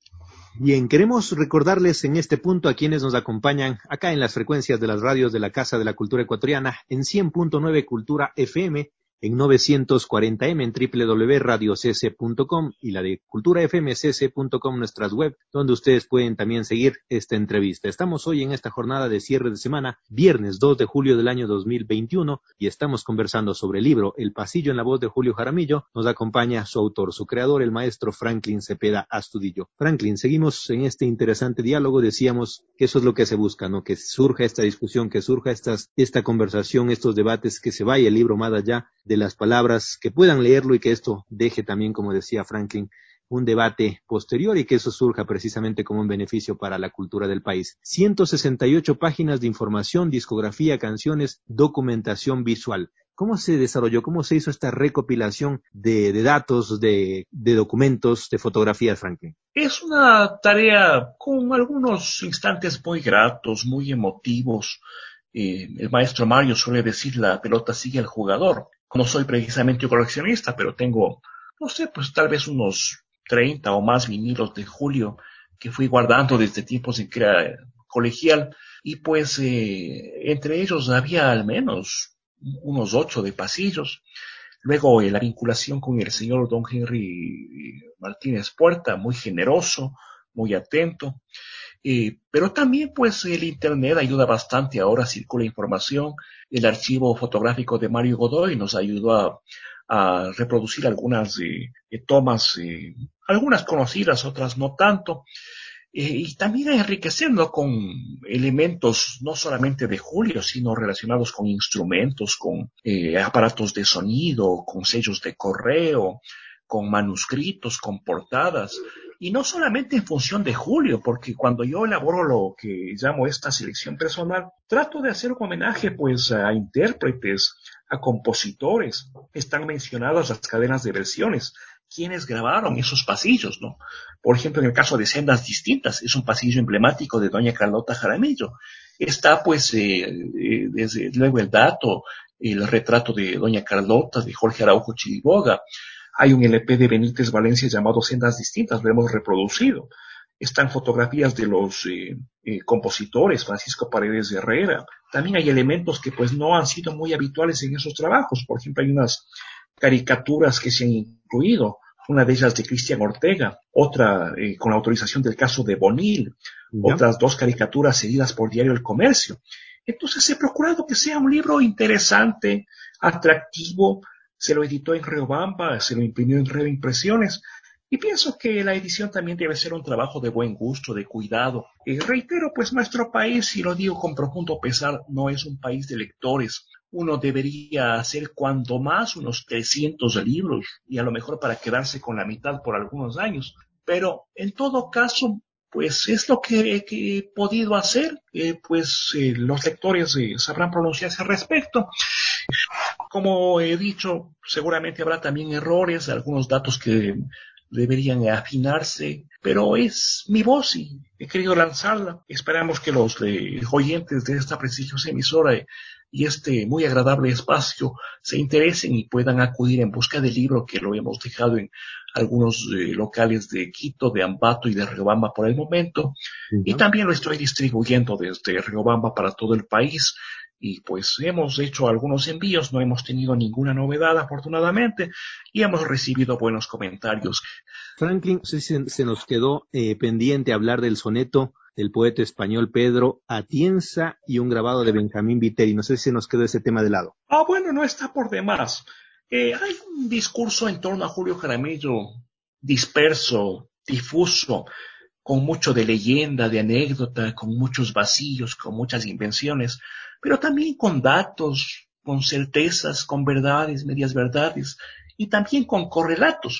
Bien, queremos recordarles en este punto a quienes nos acompañan acá en las frecuencias de las radios de la Casa de la Cultura Ecuatoriana en cien punto nueve Cultura F M, en novecientos cuarenta eme en doble u doble u doble u punto radio c c punto com y la de cultura f m c c punto com, nuestras web, donde ustedes pueden también seguir esta entrevista. Estamos hoy en esta jornada de cierre de semana, viernes dos de julio del año dos mil veintiuno, y estamos conversando sobre el libro El pasillo en la voz de Julio Jaramillo. Nos acompaña su autor, su creador, el maestro Franklin Cepeda Astudillo. Franklin, seguimos en este interesante diálogo. Decíamos que eso es lo que se busca, ¿no? Que surja esta discusión, que surja estas, esta conversación, estos debates, que se vaya el libro más allá de las palabras, que puedan leerlo y que esto deje también, como decía Franklin, un debate posterior y que eso surja precisamente como un beneficio para la cultura del país. ciento sesenta y ocho páginas de información, discografía, canciones, documentación visual. ¿Cómo se desarrolló, cómo se hizo esta recopilación de, de datos, de, de documentos, de fotografías, Franklin? Es una tarea con algunos instantes muy gratos, muy emotivos. Eh, el maestro Mario suele decir: la pelota sigue al jugador. No soy precisamente un coleccionista, pero tengo, no sé, pues tal vez unos treinta o más vinilos de Julio que fui guardando desde tiempos en que era colegial, y pues eh, entre ellos había al menos unos ocho de pasillos. Luego eh, la vinculación con el señor don Henry Martínez Puerta, muy generoso, muy atento. Eh, pero también pues el internet ayuda bastante, ahora circula información. El archivo fotográfico de Mario Godoy nos ayudó a, a reproducir algunas eh, eh, tomas, eh, algunas conocidas, otras no tanto. Eh, y también enriqueciendo con elementos no solamente de Julio, sino relacionados con instrumentos, con eh, aparatos de sonido, con sellos de correo, con manuscritos, con portadas, y no solamente en función de Julio, porque cuando yo elaboro lo que llamo esta selección personal, trato de hacer un homenaje pues a intérpretes, a compositores. Están mencionadas las cadenas de versiones, quienes grabaron esos pasillos, ¿no? Por ejemplo, en el caso de Sendas Distintas, es un pasillo emblemático de doña Carlota Jaramillo. Está pues eh, eh, desde luego el dato, el retrato de doña Carlota, de Jorge Araujo Chiriboga. Hay un L P de Benítez Valencia llamado Sendas Distintas, lo hemos reproducido. Están fotografías de los eh, eh, compositores, Francisco Paredes de Herrera. También hay elementos que pues no han sido muy habituales en esos trabajos. Por ejemplo, hay unas caricaturas que se han incluido, una de ellas de Cristian Ortega, otra eh, con la autorización del caso de Bonil, ¿ya? Otras dos caricaturas seguidas por Diario El Comercio. Entonces he procurado que sea un libro interesante, atractivo. Se lo editó en Riobamba, se lo imprimió en Reimpresiones, y pienso que la edición también debe ser un trabajo de buen gusto, de cuidado. Eh, reitero, pues nuestro país, y lo digo con profundo pesar, no es un país de lectores. Uno debería hacer cuando más unos trescientos libros, y a lo mejor para quedarse con la mitad por algunos años. Pero en todo caso, pues es lo que, que he podido hacer. Eh, pues eh, los lectores eh, sabrán pronunciarse al respecto. Como he dicho, seguramente habrá también errores, algunos datos que deberían afinarse, pero es mi voz y he querido lanzarla. Esperamos que los eh, oyentes de esta prestigiosa emisora eh, y este muy agradable espacio se interesen y puedan acudir en busca del libro, que lo hemos dejado en algunos eh, locales de Quito, de Ambato y de Riobamba por el momento. Uh-huh. Y también lo estoy distribuyendo desde Riobamba para todo el país. Y pues hemos hecho algunos envíos, no hemos tenido ninguna novedad afortunadamente, y hemos recibido buenos comentarios. Franklin, se, se nos quedó eh, pendiente hablar del soneto del poeta español Pedro Atienza y un grabado de Benjamín Viteri. No sé si se nos quedó ese tema de lado. Ah, bueno, no está por demás. Eh, hay un discurso en torno a Julio Jaramillo disperso, difuso, con mucho de leyenda, de anécdota, con muchos vacíos, con muchas invenciones, pero también con datos, con certezas, con verdades, medias verdades, y también con correlatos.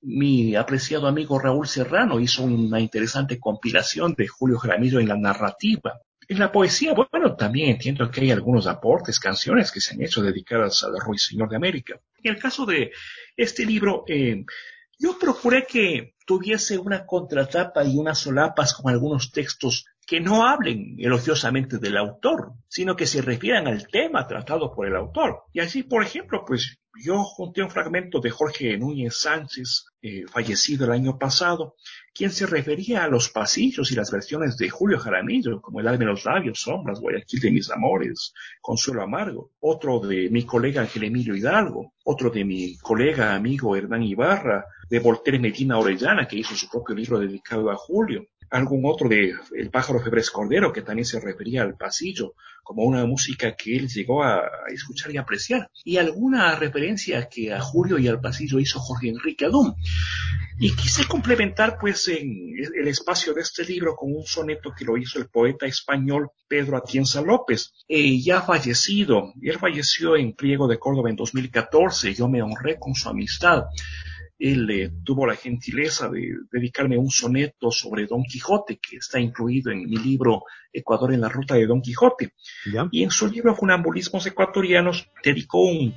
Mi apreciado amigo Raúl Serrano hizo una interesante compilación de Julio Jaramillo en la narrativa. En la poesía, bueno, también entiendo que hay algunos aportes, canciones que se han hecho dedicadas al Ruiseñor de América. En el caso de este libro, eh, yo procuré que tuviese una contratapa y unas solapas con algunos textos que no hablen elogiosamente del autor, sino que se refieran al tema tratado por el autor. Y así, por ejemplo, pues yo junté un fragmento de Jorge Núñez Sánchez, eh, fallecido el año pasado, quien se refería a los pasillos y las versiones de Julio Jaramillo, como El alma en los labios, Sombras, Guayaquil de mis amores, Consuelo amargo. Otro de mi colega Ángel Emilio Hidalgo, otro de mi colega amigo Hernán Ibarra, de Voltaire Medina Orellana, que hizo su propio libro dedicado a Julio. Algún otro de El pájaro Febres Cordero, que también se refería al pasillo como una música que él llegó a escuchar y apreciar. Y alguna referencia que a Julio y al pasillo hizo Jorge Enrique Adún. Y quise complementar pues en el espacio de este libro con un soneto que lo hizo el poeta español Pedro Atienza López, eh, ya fallecido. Él falleció en Priego de Córdoba en dos mil catorce. Yo me honré con su amistad. él eh, tuvo la gentileza de dedicarme un soneto sobre Don Quijote, que está incluido en mi libro Ecuador en la ruta de Don Quijote. ¿Ya? Y en su libro Funambulismos Ecuatorianos dedicó un,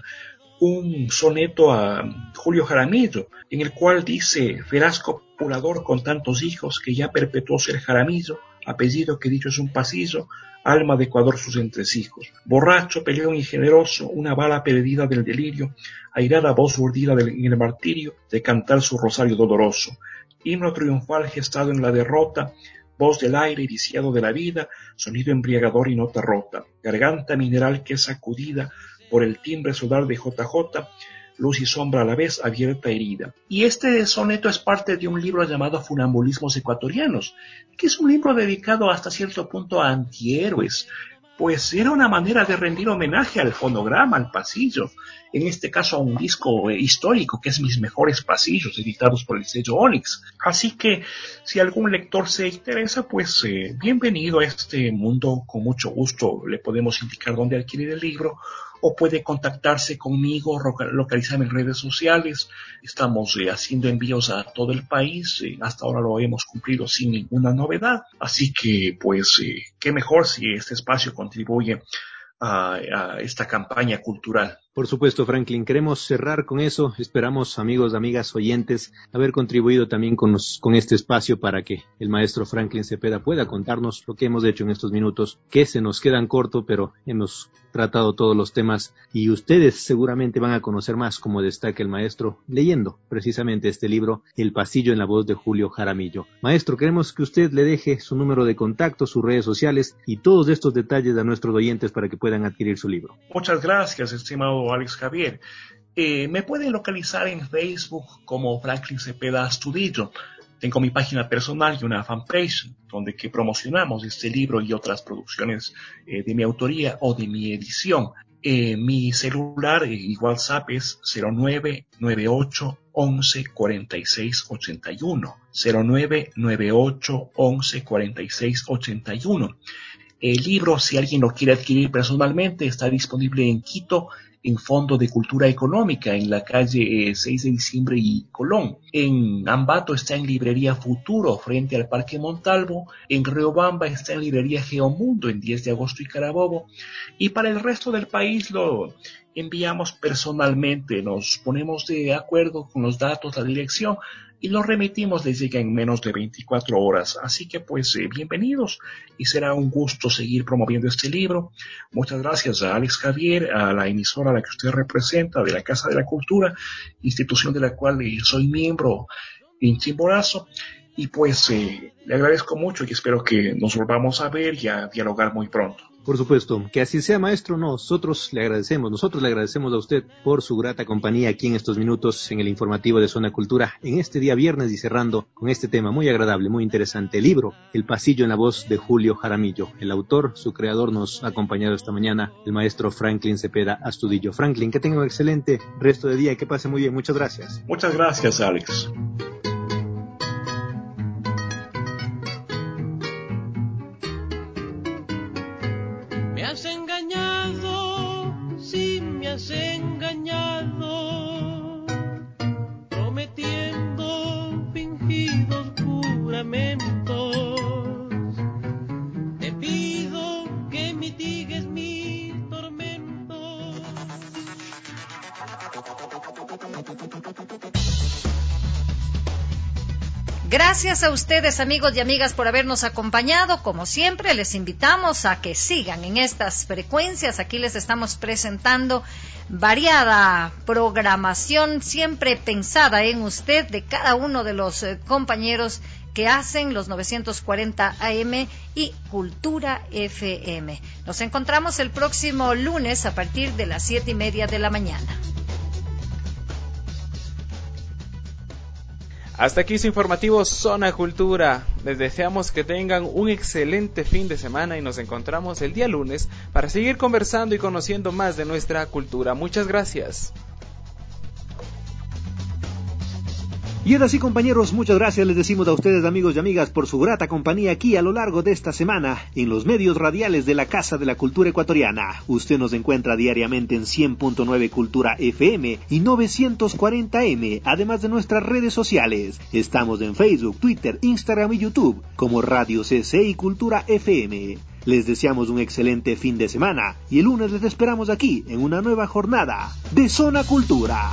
un soneto a Julio Jaramillo, en el cual dice: feraz copulador con tantos hijos que ya perpetuó ser Jaramillo, apellido que dicho es un pasillo, alma de Ecuador sus entresijos. Borracho, peleón y generoso, una bala perdida del delirio, airada voz urdida del, en el martirio, de cantar su rosario doloroso. Himno triunfal gestado en la derrota, voz del aire viciado de la vida, sonido embriagador y nota rota. Garganta mineral que es sacudida por el timbre sudar de J J, luz y sombra a la vez, abierta herida. Y este soneto es parte de un libro llamado Funambulismos Ecuatorianos, que es un libro dedicado hasta cierto punto a antihéroes, pues era una manera de rendir homenaje al fonograma, al pasillo, en este caso a un disco eh, histórico que es Mis Mejores Pasillos, editados por el sello Onyx. Así que si algún lector se interesa, pues eh, bienvenido a este mundo, con mucho gusto le podemos indicar dónde adquirir el libro, o puede contactarse conmigo, localizarme en redes sociales. Estamos eh, haciendo envíos a todo el país, eh, hasta ahora lo hemos cumplido sin ninguna novedad, así que pues eh, qué mejor si este espacio contribuye a, a esta campaña cultural. Por supuesto, Franklin, queremos cerrar con eso. Esperamos, amigos, amigas, oyentes, haber contribuido también con, nos, con este espacio para que el maestro Franklin Cepeda pueda contarnos lo que hemos hecho en estos minutos, que se nos quedan cortos, pero hemos tratado todos los temas y ustedes seguramente van a conocer más, como destaca el maestro, leyendo precisamente este libro, El Pasillo, en la voz de Julio Jaramillo. Maestro, queremos que usted le deje su número de contacto, sus redes sociales y todos estos detalles a nuestros oyentes para que puedan adquirir su libro. Muchas gracias, estimado Alex Javier. Eh, me pueden localizar en Facebook como Franklin Cepeda Astudillo. Tengo mi página personal y una fanpage donde que promocionamos este libro y otras producciones eh, de mi autoría o de mi edición. Eh, mi celular eh, y WhatsApp es cero nueve nueve ocho once cuarenta y seis ochenta y uno. cero nueve nueve ocho once cuarenta y seis ochenta y uno. El libro, si alguien lo quiere adquirir personalmente, está disponible en Quito, en Fondo de Cultura Económica, en la calle eh, seis de diciembre y Colón. En Ambato está en Librería Futuro, frente al Parque Montalvo. En Riobamba está en Librería Geomundo, en diez de agosto y Carabobo. Y para el resto del país lo enviamos personalmente, nos ponemos de acuerdo con los datos, la dirección, y lo remitimos, les llega en menos de veinticuatro horas. Así que pues eh, bienvenidos, y será un gusto seguir promoviendo este libro. Muchas gracias a Alex Javier, a la emisora a la que usted representa, de la Casa de la Cultura, institución de la cual eh, soy miembro en Chimborazo, y pues eh, le agradezco mucho y espero que nos volvamos a ver y a dialogar muy pronto. Por supuesto, que así sea, maestro. Nosotros le agradecemos, nosotros le agradecemos a usted por su grata compañía aquí en estos minutos en el informativo de Zona Cultura, en este día viernes, y cerrando con este tema muy agradable, muy interesante, el libro El Pasillo, en la voz de Julio Jaramillo. El autor, su creador, nos ha acompañado esta mañana, el maestro Franklin Cepeda Astudillo. Franklin, que tenga un excelente resto de día y que pase muy bien. Muchas gracias. Muchas gracias, Alex. Me has engañado, sí me has engañado, prometiendo fingidos juramentos. Te pido que mitigues mis tormentos. Gracias a ustedes, amigos y amigas, por habernos acompañado. Como siempre, les invitamos a que sigan en estas frecuencias. Aquí les estamos presentando variada programación, siempre pensada en usted, de cada uno de los eh, compañeros que hacen los novecientos cuarenta A M y Cultura F M. Nos encontramos el próximo lunes a partir de las siete y media de la mañana. Hasta aquí su informativo Zona Cultura. Les deseamos que tengan un excelente fin de semana y nos encontramos el día lunes para seguir conversando y conociendo más de nuestra cultura. Muchas gracias. Y es así, compañeros, muchas gracias les decimos a ustedes, amigos y amigas, por su grata compañía aquí a lo largo de esta semana en los medios radiales de la Casa de la Cultura Ecuatoriana. Usted nos encuentra diariamente en cien punto nueve Cultura F M y novecientos cuarenta M, además de nuestras redes sociales. Estamos en Facebook, Twitter, Instagram y YouTube como Radio C C y Cultura F M. Les deseamos un excelente fin de semana y el lunes les esperamos aquí en una nueva jornada de Zona Cultura.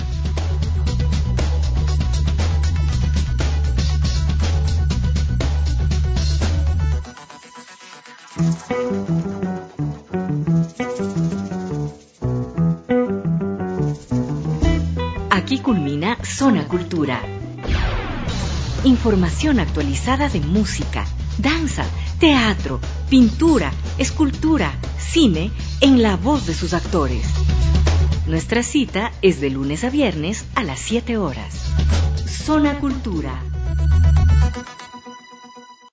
Aquí culmina Zona Cultura. Información actualizada de música, danza, teatro, pintura, escultura, cine, en la voz de sus actores. Nuestra cita es de lunes a viernes a las siete horas. Zona Cultura.